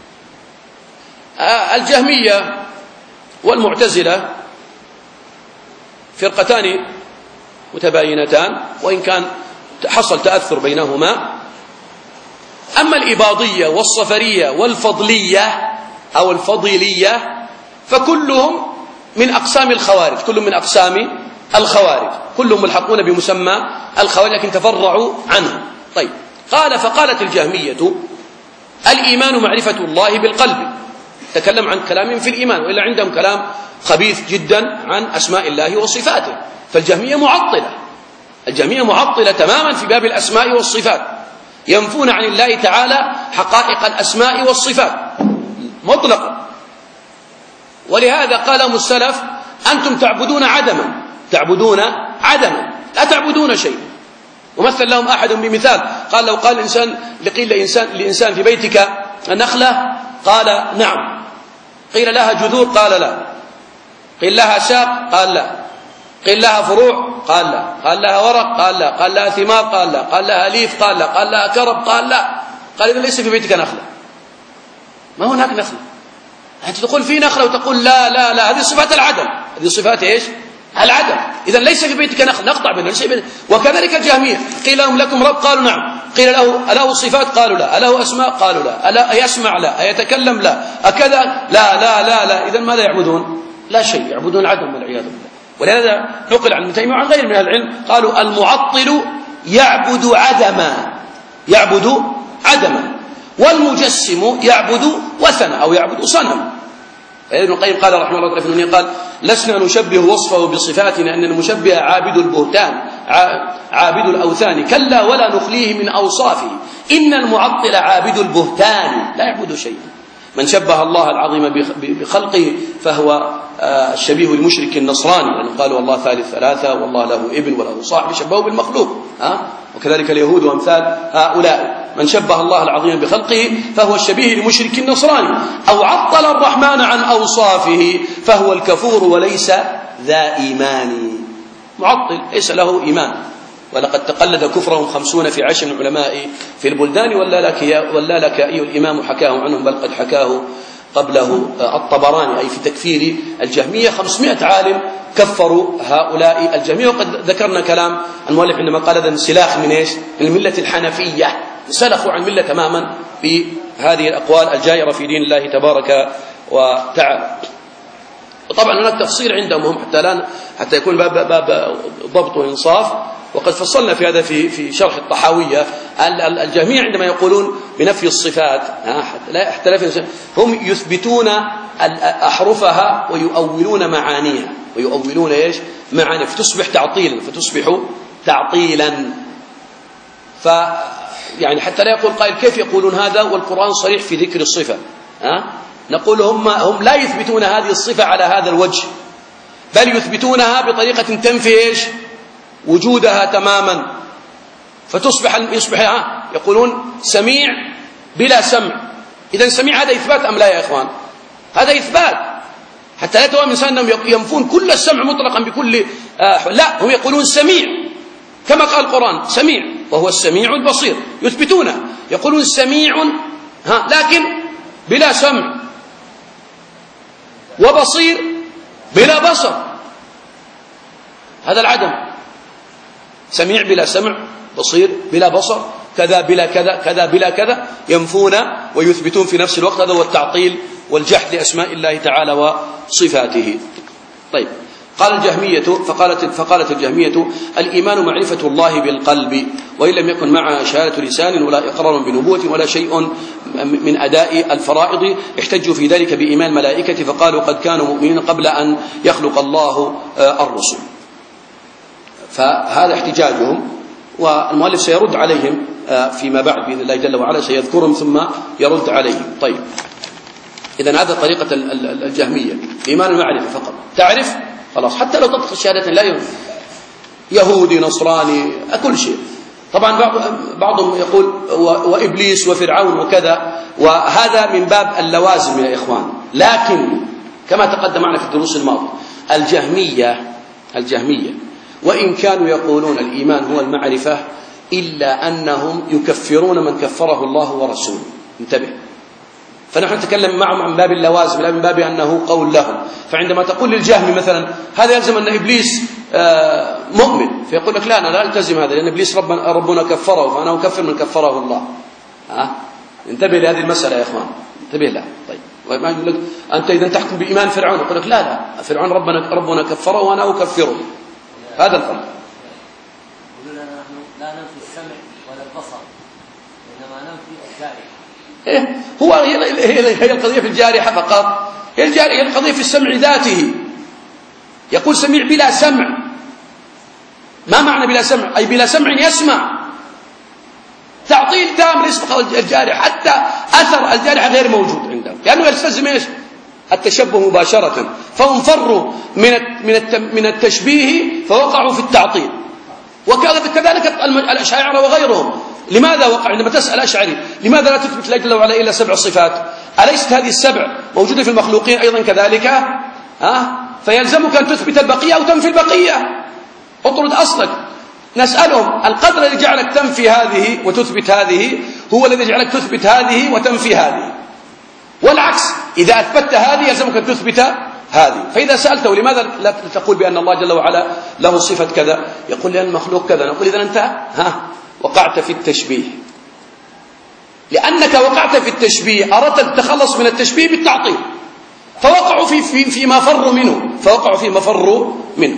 الجهمية والمعتزلة فرقتان متباينتان، وإن كان حصل تأثر بينهما. أما الإباضية والصفرية والفضلية أو الفضيلية فكلهم من أقسام الخوارج، كلهم من أقسام الخوارج، كلهم ملحقون بمسمى الخوارج لكن تفرعوا عنه. طيب، قال فقالت الجهمية: الإيمان معرفة الله بالقلب. تكلم عن كلام في الإيمان، وإلا عندهم كلام خبيث جدا عن أسماء الله وصفاته. فالجهمية معطلة، الجهمية معطلة تماما في باب الأسماء والصفات، ينفون عن الله تعالى حقائق الأسماء والصفات مطلقا. ولهذا قال السلف: أنتم تعبدون عدما، تعبدون عدما لا تعبدون شيء. ومثل لهم أحد بمثال، قال لو قال الإنسان لقيل لإنسان, لإنسان في بيتك نخلة، قال نعم. قيل لها جذور، قال لا. قيل لها ساق، قال لا. قيل لها فروع، قال لا. قال لها ورق، قال لا. قال لها ثمار، قال لا. قال لها ليف، قال لا. قال لها كرب، قال لا. قال إذا ليس في بيتك نخلة، ما هناك نخلة. أنت تقول في نخلة وتقول لا لا لا، هذه صفات العدم، هذه صفات إيش؟ العدم. إذا ليس في بيتك نخل، نقطع بينه ليس بينه. وكذلك الجهمية، قيل لهم لكم رب، قالوا نعم. قيل له أله صفات، قالوا لا. أله أسماء، قالوا لا. ألا يسمع؟ لا. أيتكلم؟ لا. أكذا؟ لا لا لا لا. إذا ماذا يعبدون؟ لا شيء، يعبدون العدم والعياذ بالله. ولهذا نقل عن ابن تيمية وعن غير من أهل العلم قالوا المعطل يعبد عدما، يعبد عدما، والمجسم يعبد وثنا أو يعبد صنم. ابن القيم قال رحمه الله تعالى: قال لسنا نشبه وصفه بصفاتنا أن المشبه عابد البهتان عابد الأوثان، كلا ولا نخليه من أوصافه، إن المعطل عابد البهتان لا يعبد شيئا. من شبه الله العظيم بخلقه فهو الشبيه المشرك النصراني، لأنه قالوا الله ثالث ثلاثة والله له ابن وله صاحب، شبهه بالمخلوق. ها؟ وكذلك اليهود وأمثال هؤلاء. من شبه الله العظيم بخلقه فهو الشبيه المشرك النصراني، أو عطل الرحمن عن أوصافه فهو الكفور وليس ذا إيمان. معطل ليس له إيمان. ولقد تقلد كفرهم خمسون في عشر من علماء في البلدان، ولا لك ولا لك أي الإمام حكاه عنهم، بل قد حكاه قبله الطبراني، أي في تكفير الجهمية خمسمائة عالم كفروا هؤلاء الجهمية. وقد ذكرنا كلام المؤلف عندما قال هذا انسلاخ من ايش؟ من الملة الحنفية، انسلخوا عن ملة تماما بهذه الأقوال الجائرة في دين الله تبارك وتعالى. وطبعا هناك تفصيل عندهم هم حتى الآن حتى يكون باب, باب ضبط وإنصاف، وقد فصلنا في هذا في في شرح الطحاوية. الجميع عندما يقولون بنفي الصفات لا اختلاف، هم يثبتون أحرفها ويؤولون معانيها، ويؤولون ايش؟ معانيها، فتصبح تعطيلا فتصبح تعطيلا. ف يعني حتى لا يقول قائل كيف يقولون هذا والقرآن صريح في ذكر الصفة؟ ها؟ نقول هم هم لا يثبتون هذه الصفة على هذا الوجه، بل يثبتونها بطريقة تنفي ايش؟ وجودها تماما، فتصبح يصبح يقولون سميع بلا سمع. إذا سميع هذا إثبات أم لا يا إخوان؟ هذا إثبات، حتى لا توهم الإنسان أنهم ينفون كل السمع مطلقا بكل آه لا، هم يقولون سميع كما قال القرآن سميع وهو السميع البصير، يثبتونه يقولون سميع ها لكن بلا سمع، وبصير بلا بصر. هذا العدم، سميع بلا سمع، بصير بلا بصر، كذا بلا كذا، كذا بلا كذا، ينفون ويثبتون في نفس الوقت. هذا هو التعطيل والجحد لأسماء الله تعالى وصفاته. طيب، قال الجهمية فقالت, فقالت الجهمية الإيمان معرفة الله بالقلب، وإن لم يكن مع شهادة لسان ولا إقرار بنبوة ولا شيء من أداء الفرائض. احتجوا في ذلك بإيمان الملائكة فقالوا قد كانوا مؤمنين قبل أن يخلق الله الرسل. فهذا احتجاجهم، والمؤلف سيرد عليهم فيما بعد بإذن الله جل وعلا، سيذكرهم ثم يرد عليهم. طيب، إذن هذا طريقة الجهمية، إيمان المعرفة فقط، تعرف خلاص، حتى لو تطلق الشهادة لا ينفع، يهودي نصراني كل شيء. طبعا بعضهم يقول وإبليس وفرعون وكذا، وهذا من باب اللوازم يا إخوان. لكن كما تقدم معنا في الدروس الماضية، الجهمية الجهمية وإن كانوا يقولون الإيمان هو المعرفة، إلا أنهم يكفرون من كفره الله ورسوله. انتبه، فنحن نتكلم معهم عن باب اللوازم لا من باب أنه قول لهم. فعندما تقول للجهم مثلا هذا يلزم أن إبليس مؤمن، فيقول لك لا، أنا لا ألتزم هذا لأن إبليس ربنا, ربنا كفره، فأنا أكفر من كفره الله. ها؟ انتبه لهذه المسألة يا إخوان، انتبه لها. طيب، ما يقول لك أنت إذا تحكم بإيمان فرعون، يقول لك لا لا، فرعون ربنا, ربنا كفره وأنا أكفره. هذا الفرق. يقولون نحن لا ننفي السمع ولا البصر، إنما ننفي الجارحة. إيه هو هي القضية في الجارحة فقط، هي الجارحة القضية في السمع ذاته. يقول سميع بلا سمع، ما معنى بلا سمع؟ أي بلا سمع يسمع. تعطيل تام ليس الجارحة، حتى أثر الجارحة غير موجود عندهم، لأنه يستلزم إيش؟ التشبه مباشرة، فهم فروا من من التشبيه فوقعوا في التعطيل. وكذلك الأشاعرة وغيرهم. لماذا وقع؟ عندما تسأل الأشعري لماذا لا تثبت الله جل وعلا إلا سبع صفات؟ أليست هذه السبع موجودة في المخلوقين أيضا كذلك؟ ها؟ فيلزمك أن تثبت البقية أو تنفي البقية. اطرد أصلك. نسألهم القدر الذي جعلك تنفي هذه وتثبت هذه هو الذي جعلك تثبت هذه وتنفي هذه، والعكس، إذا أثبتت هذه يلزمك أن تثبت هذه. فإذا سألته لماذا لا تقول بأن الله جل وعلا له صفة كذا؟ يقول لأن المخلوق كذا. نقول إذا أنت ها وقعت في التشبيه، لأنك وقعت في التشبيه، أردت التخلص من التشبيه بالتعطيل، فوقعوا في في فيما فروا منه فوقعوا فيما فروا منه.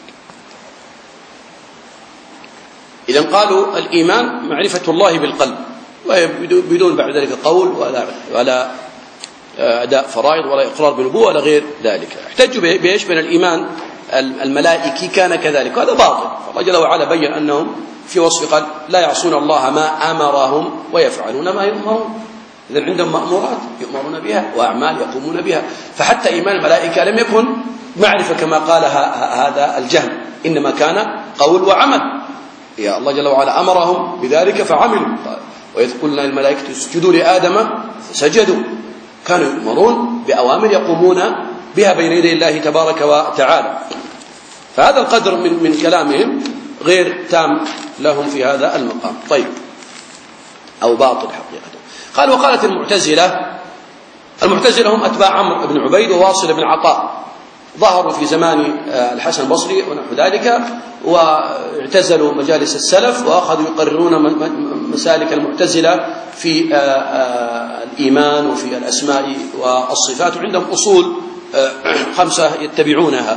إذا قالوا الإيمان معرفة الله بالقلب، بدون بعد ذلك قول ولا ولا أداء فرائض ولا إقرار بنبوة ولا غير ذلك. احتجوا بإيش؟ بين الإيمان الملائكي كان كذلك، وهذا باطل. الله جل وعلا بين أنهم في وصف قال لا يعصون الله ما أمرهم ويفعلون ما يؤمرون. إذن عندهم مأمورات يؤمرون بها وأعمال يقومون بها. فحتى إيمان الملائكة لم يكن معرفة كما قال هذا الجهم، إنما كان قول وعمل. يا الله جل وعلا أمرهم بذلك فعملوا، وإذ قلنا الملائكة اسجدوا لآدم فسجدوا. كانوا يؤمرون بأوامر يقومون بها بين يدي الله تبارك وتعالى. فهذا القدر من من كلامهم غير تام لهم في هذا المقام. طيب، أو باطل حقيقة. قال وقالت المعتزلة، المعتزلة هم أتباع عمرو بن عبيد وواصل بن عطاء، ظهروا في زمان الحسن البصري ونحو ذلك، واعتزلوا مجالس السلف وأخذوا يقررون مسالك المعتزلة في الإيمان وفي الأسماء والصفات، وعندهم أصول خمسة يتبعونها.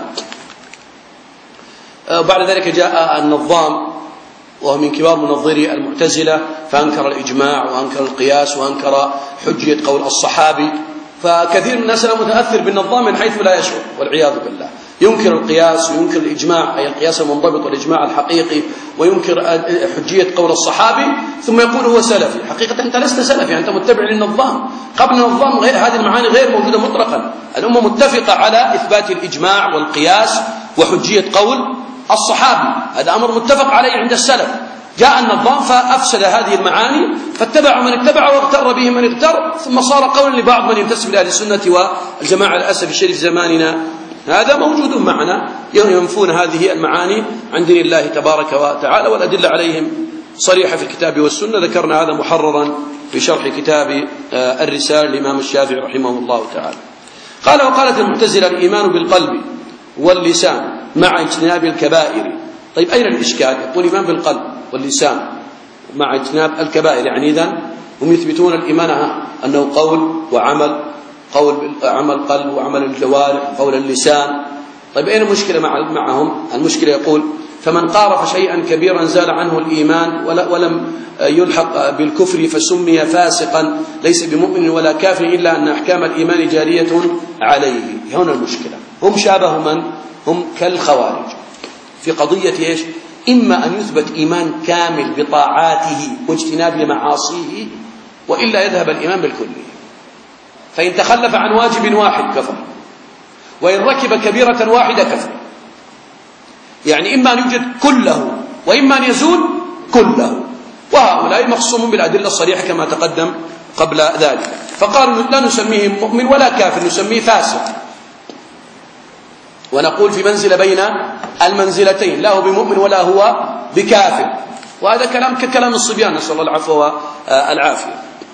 بعد ذلك جاء النظام وهو من كبار منظري المعتزلة، فأنكر الإجماع وأنكر القياس وأنكر حجية قول الصحابي. فكثير من الناس متأثر بالنظام من حيث لا يشعر والعياذ بالله، ينكر القياس وينكر الإجماع، أي القياس المنضبط والإجماع الحقيقي، وينكر حجية قول الصحابي، ثم يقول هو سلفي. حقيقة أنت لست سلفي، أنت متبع للنظام. قبل النظام غير هذه المعاني غير موجودة مطلقا. الأمة متفقة على إثبات الإجماع والقياس وحجية قول الصحابي، هذا أمر متفق عليه عند السلف. جاء النظام فأفسد هذه المعاني، فاتبعوا من اتبع واغتر به من اغتر، ثم صار قولا لبعض من ينتسب لأهل السنة والجماعة للأسف الشديد في زماننا هذا موجود معنا، ينفون هذه المعاني عن دين الله تبارك وتعالى، والأدلة عليهم صريحة في الكتاب والسنة. ذكرنا هذا محررا في شرح كتاب الرسالة للإمام الشافعي رحمه الله تعالى. قال: وقالت المعتزلة الإيمان بالقلب واللسان مع اجتناب الكبائر. طيب أين الإشكال؟ يقول الإيمان بالقلب واللسان مع اجتناب الكبائر، يعني إذن هم يثبتون الإيمان أنه قول وعمل، قول عمل قلب وعمل الجوارح وقول اللسان. طيب أين المشكلة معهم؟ المشكلة يقول: فمن قارف شيئا كبيرا زال عنه الإيمان ولم يلحق بالكفر فسمي فاسقا، ليس بمؤمن ولا كافر إلا أن أحكام الإيمان جارية عليه. هنا المشكلة، هم شابه من؟ هم كالخوارج في قضية إيش؟ إما أن يثبت إيمان كامل بطاعاته واجتناب معاصيه، وإلا يذهب الإيمان بالكلية. فإن تخلف عن واجب واحد كفر، وإن ركب كبيرة واحدة كفر. يعني إما أن يوجد كله وإما أن يزول كله، وهؤلاء مخصوم بالأدلة الصريحة كما تقدم قبل ذلك. فقالوا: لا نسميه مؤمن ولا كافر، نسميه فاسق، ونقول في منزلة بين المنزلتين، لا هو بمؤمن ولا هو بكافر. وهذا كلام ككلام الصبيان، نسأل الله العفو والعافية.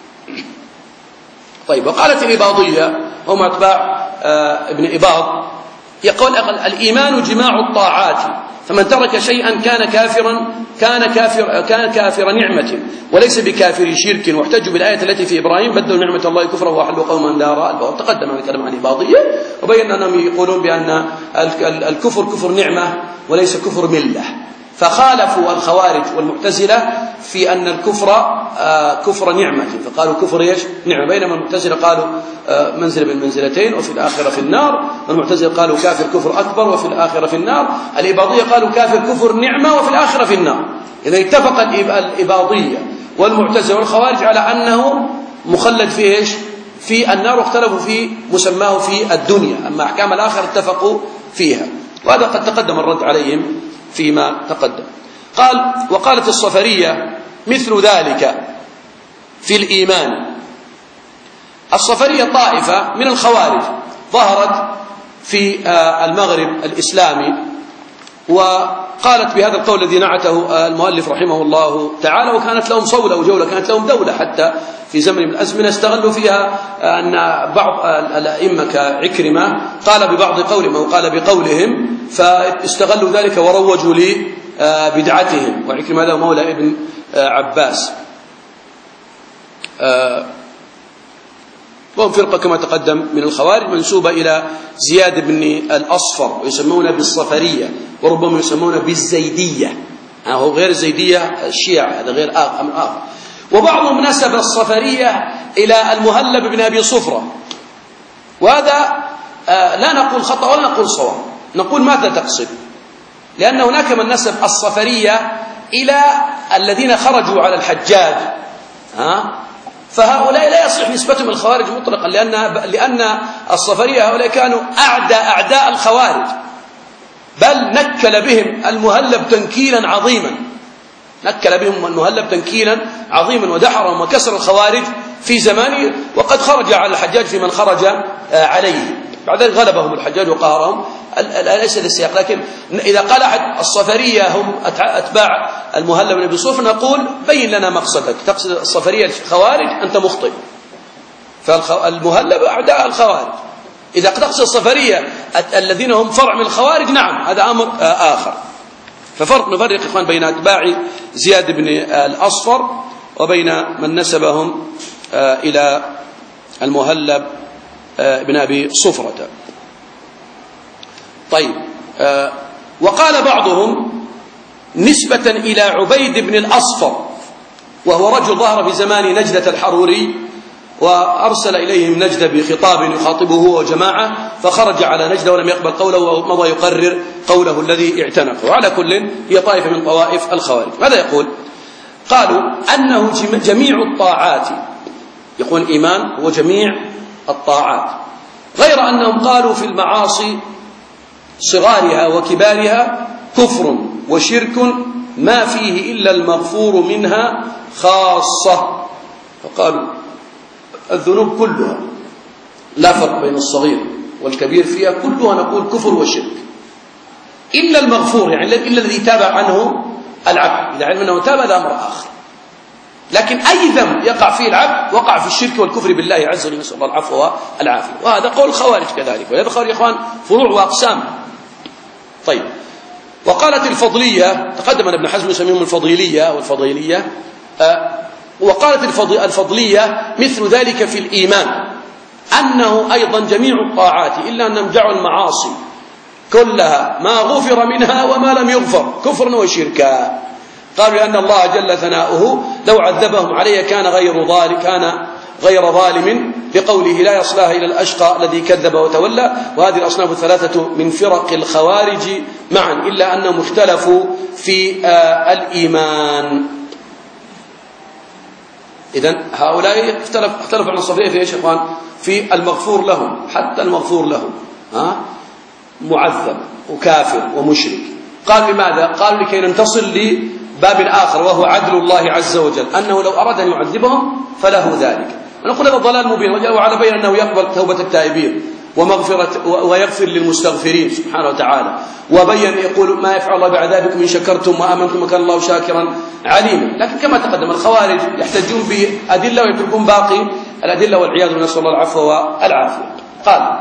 طيب، وقالت الإباضية هم أتباع ابن إباض، يقول: الإيمان جماع الطاعات، فمن ترك شيئا كان كافرا كان كافر كان كافر نعمة وليس بكافر شرك. واحتجوا بالآية التي في إبراهيم: بدلوا نعمة الله كفرا وأحلوا قوما دار البوار. تقدم أن نتكلم عن الإباضية وبين أنهم يقولون بأن الكفر كفر نعمة وليس كفر ملة، فخالفوا الخوارج والمعتزلة في أن الكفر كفر نعمة، فقالوا كفر إيش؟ نعمة، بينما المعتزلة قالوا منزل بالمنزلتين وفي الآخرة في النار، والمعتزلة قالوا كافر كفر أكبر وفي الآخرة في النار، الإباضية قالوا كافر كفر نعمة وفي الآخرة في النار. إذا اتفق الإباضية والمعتزلة والخوارج على أنه مخلد في إيش؟ في النار، واختلفوا في مسماه في الدنيا، أما أحكام الآخرة اتفقوا فيها، وهذا قد تقدم الرد عليهم فيما تقدم. قال: وقالت الصفرية مثل ذلك في الإيمان. الصفرية طائفة من الخوارج ظهرت في المغرب الإسلامي، وقالت بهذا القول الذي نعته المؤلف رحمه الله تعالى، وكانت لهم صولة وجولة، كانت لهم دولة حتى في زمن من الأزمنة استغلوا فيها أن بعض الأئمة كعكرمة قال ببعض قولهم أو قال بقولهم، فاستغلوا ذلك وروجوا لبدعتهم. وعكرمة هذا مولى ابن عباس، وهم فرقة كما تقدم من الخوارج منسوبة إلى زياد بن الأصفر، ويسمون بالصفرية، وربما يسمون بالزيدية، هو غير الزيدية الشيعة، هذا غير أمر آخر. وبعضهم نسب الصفرية إلى المهلب بن أبي صفرة، وهذا لا نقول خطأ ولا نقول صواب، نقول ماذا تقصد؟ لأن هناك من نسب الصفرية إلى الذين خرجوا على الحجاج، ها؟ فهؤلاء لا يصح نسبتهم الخوارج مطلقا، لأن لأن الصفرية هؤلاء كانوا أعدى أعداء الخوارج، بل نكل بهم المهلب تنكيلا عظيما، نكل بهم المهلب تنكيلا عظيما ودحرهم وكسر الخوارج في زمانه، وقد خرج على الحجاج في من خرج عليه، بعد ذلك غلبهم الحجاج وقهرهم. ليس هذا السياق، لكن إذا قال أحد الصفرية هم أتباع المهلب بن أبي صفر نقول بين لنا مقصدك، تقصد الصفرية الخوارج أنت مخطئ، فالمهلب أعداء الخوارج. إذا تقصد الصفرية الذين هم فرع من الخوارج نعم هذا أمر آخر. ففرق نفرق إخوان بين أتباع زياد بن الأصفر وبين من نسبهم إلى المهلب بن أبي صفرة. طيب، وقال بعضهم نسبة إلى عبيد بن الأصفر، وهو رجل ظهر في زمان نجدة الحروري، وأرسل إليهم نجدة بخطاب يخاطبه وجماعة، فخرج على نجدة ولم يقبل قوله ومضى يقرر قوله الذي اعتنقه. وعلى كل هي طائفة من طوائف الخوارج. ماذا يقول؟ قالوا أنه جميع الطاعات، يقول الإيمان هو جميع الطاعات، غير أنهم قالوا في المعاصي صغارها وكبارها كفر وشرك ما فيه إلا المغفور منها خاصة. فقالوا الذنوب كلها لا فرق بين الصغير والكبير فيها، كلها نقول كفر وشرك إلا المغفور، يعني إلا الذي تاب عنه العبد، إذا علم أنه تاب هذا أمر آخر. لكن أي ذنب يقع فيه العبد وقع في الشرك والكفر بالله عز وجل، نسأل الله العفو والعافية. وهذا قول الخوارج كذلك، ويبقى يا إخوان فروع وأقسام. طيب، وقالت الفضلية، تقدم أن ابن حزم يسميهم الفضيلية والفضيلية، أه وقالت الفضلية مثل ذلك في الإيمان، أنه أيضا جميع الطاعات إلا أن نمجع المعاصي كلها ما غفر منها وما لم يغفر كفرا وشركا. قالوا لأن الله جل ثناؤه لو عذبهم عليه كان غير ظالم كان غير ظالم، لقوله لا يصلاها إلى الأشقى الذي كذب وتولى. وهذه الأصناف الثلاثة من فرق الخوارج معا، إلا أنهم اختلفوا في آه الإيمان. إذن هؤلاء اختلف اختلف عن الصفية في ايش اخوان؟ في المغفور لهم، حتى المغفور لهم ها معذب وكافر ومشرك. قال لماذا؟ قالوا لكي ننتصل لباب آخر، وهو عدل الله عز وجل، أنه لو أراد أن يعذبهم فله ذلك. ونقول هذا ضلال مبين، وجاء على بين أنه يقبل توبة التائبين ومغفرة ويغفر للمستغفرين سبحانه وتعالى، وبين يقول ما يفعل الله بعذابكم إن شكرتم وآمنتم وكان الله شاكرا عليما. لكن كما تقدم الخوارج يحتجون بأدلة ويتركون باقي الأدلة والعياذ بالله، نسأل الله العفو والعافية. قال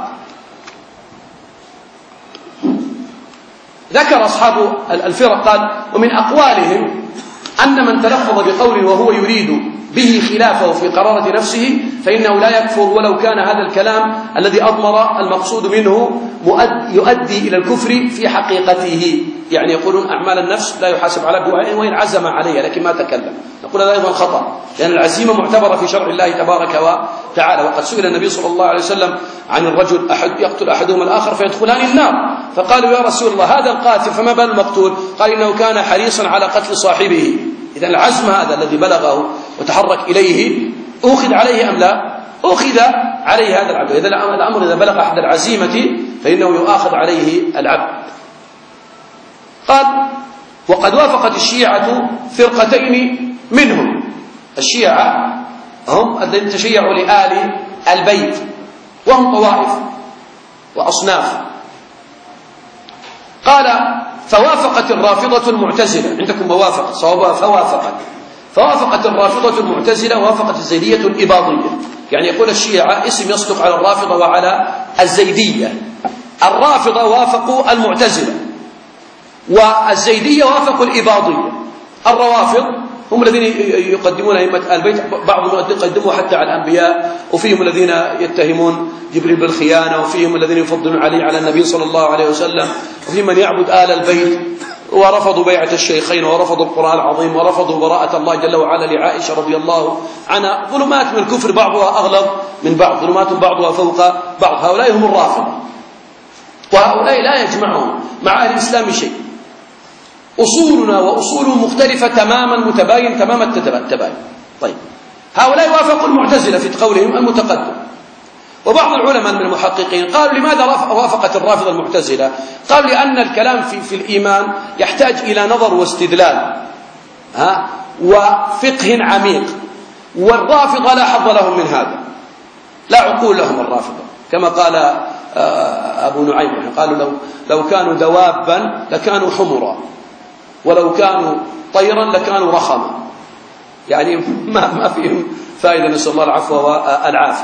ذكر أصحاب الفرق قال ومن أقوالهم أن من تلفظ بقول وهو يريد به خلافه في قرارة نفسه فإنه لا يكفر ولو كان هذا الكلام الذي أضمر المقصود منه يؤدي إلى الكفر في حقيقته. يعني يقولون أعمال النفس لا يحاسب على وإن عزم عليها لكن ما تكلم. نقول هذا أيضا خطأ، لأن العزيمة معتبرة في شرع الله تبارك وتعالى. وقد سئل النبي صلى الله عليه وسلم عن الرجل أحد يقتل أحدهما الآخر فيدخلان النار، فقالوا يا رسول الله هذا القاتل فما بال المقتول؟ قال إنه كان حريصا على قتل صاحبه. إذن العزم هذا الذي بلغه وتحرك إليه أخذ عليه أم لا؟ أخذ عليه هذا العبد. إذا الأمر إذا بلغ أحد العزيمة فإنه يؤاخذ عليه العبد. قال وقد وافقت الشيعة فرقتين منهم. الشيعة هم الذين تشيعوا لآل البيت، وهم طوائف وأصناف. قال فوافقت الرافضة المعتزلة، عندكم موافقة صوابها فوافقت فوافقت الرافضة المعتزلة ووافقت الزيدية الإباضية. يعني يقول الشيعة اسم يصدق على الرافضة وعلى الزيدية. الرافضة وافقوا المعتزلة، والزيدية وافقوا الإباضية. الروافض هم الذين يقدمون أئمة البيت، بعضهم يقدموا حتى على الأنبياء، وفيهم الذين يتهمون جبريل بالخيانة، وفيهم الذين يفضلون علي على النبي صلى الله عليه وسلم، وفيهم من يعبد آل البيت، ورفضوا بيعة الشيخين، ورفضوا القرآن العظيم، ورفضوا براءة الله جل وعلا لعائشة رضي الله عنها. ظلمات من الكفر بعضها أغلظ من بعض، ظلمات بعضها فوق بعض. هؤلاء هم الرافضة، وهؤلاء لا يجمعهم مع أهل الإسلام شيء. أصولنا وأصولهم مختلفة تماما، متباين تماما التباين. طيب هؤلاء وافقوا المعتزلة في قولهم المتقدم. وبعض العلماء من المحققين قالوا لماذا وافقت الرافضة المعتزلة؟ قالوا لأن الكلام في, في الإيمان يحتاج إلى نظر واستدلال ها وفقه عميق، والرافضة لا حظ لهم من هذا، لا عقول لهم الرافضة. كما قال أبو نعيم قالوا لو, لو كانوا دوابا لكانوا حمرا، ولو كانوا طيرا لكانوا رخما. يعني ما, ما فيهم فائدة، نسأل الله العفو والعافية.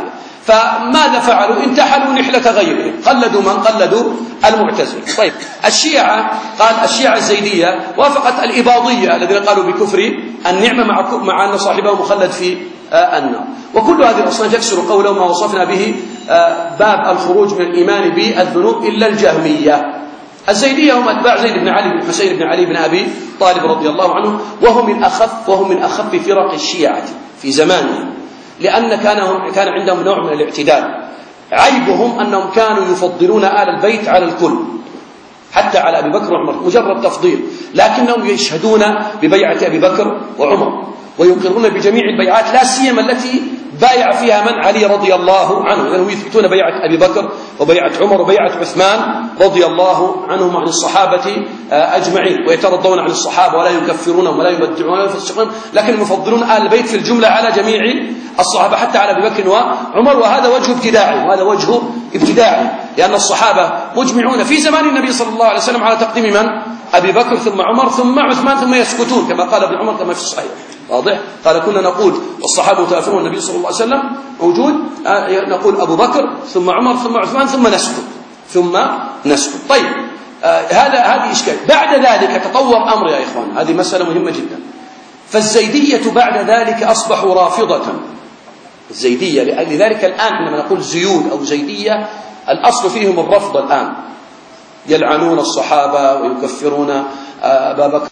فماذا فعلوا؟ انتحلوا نحلة غيرهم، قلدوا من؟ قلدوا المعتزلة. طيب الشيعة، قال الشيعة الزيدية وافقت الإباضية الذين قالوا بكفر النعمة مع مع أن صاحبه مخلد في النار. وكل هذه الأصناف يكسر قوله ما وصفنا به باب الخروج من الإيمان بالذنوب إلا الجهمية. الزيدية هم أتباع زيد بن علي بن حسين بن علي بن أبي طالب رضي الله عنه، وهم من أخف وهم من أخف فرق الشيعة في زمانهم، لأن كان كان عندهم نوع من الاعتدال. عيبهم أنهم كانوا يفضلون آل البيت على الكل، حتى على أبي بكر وعمر، مجرد تفضيل، لكنهم يشهدون ببيعة أبي بكر وعمر ويقرون بجميع البيعات، لا سيما التي بايع فيها من؟ علي رضي الله عنه، لأنهم يثبتون بيعة أبي بكر وبيعة عمر وبيعة عثمان رضي الله عنهم عن الصحابة أجمعين، ويترضون عن الصحابة ولا يكفرونهم ولا يبدعون ولا يفسقون، لكن يفضلون آل البيت في الجملة على جميع الصحابة حتى على أبي بكر وعمر. وهذا وجه ابتداعي، وهذا وجه ابتداعي، لأن الصحابة مجمعون في زمان النبي صلى الله عليه وسلم على تقديم من؟ أبي بكر ثم عمر ثم عثمان ثم يسكتون، كما قال ابن عمر كما في الصحيح. واضح؟ قال كنا نقول والصحابة متوافرون النبي صلى الله عليه وسلم موجود، نقول أبو بكر ثم عمر ثم عثمان ثم نسكت ثم نسكت. طيب آه هذا هذه إشكال. بعد ذلك تطور أمر يا إخوان، هذه مسألة مهمة جدا. فالزيدية بعد ذلك أصبحوا رافضة. الزيدية لذلك الآن عندما نقول زيود أو زيدية الأصل فيهم الرفض الآن، يلعنون الصحابة ويكفرون أبا بكر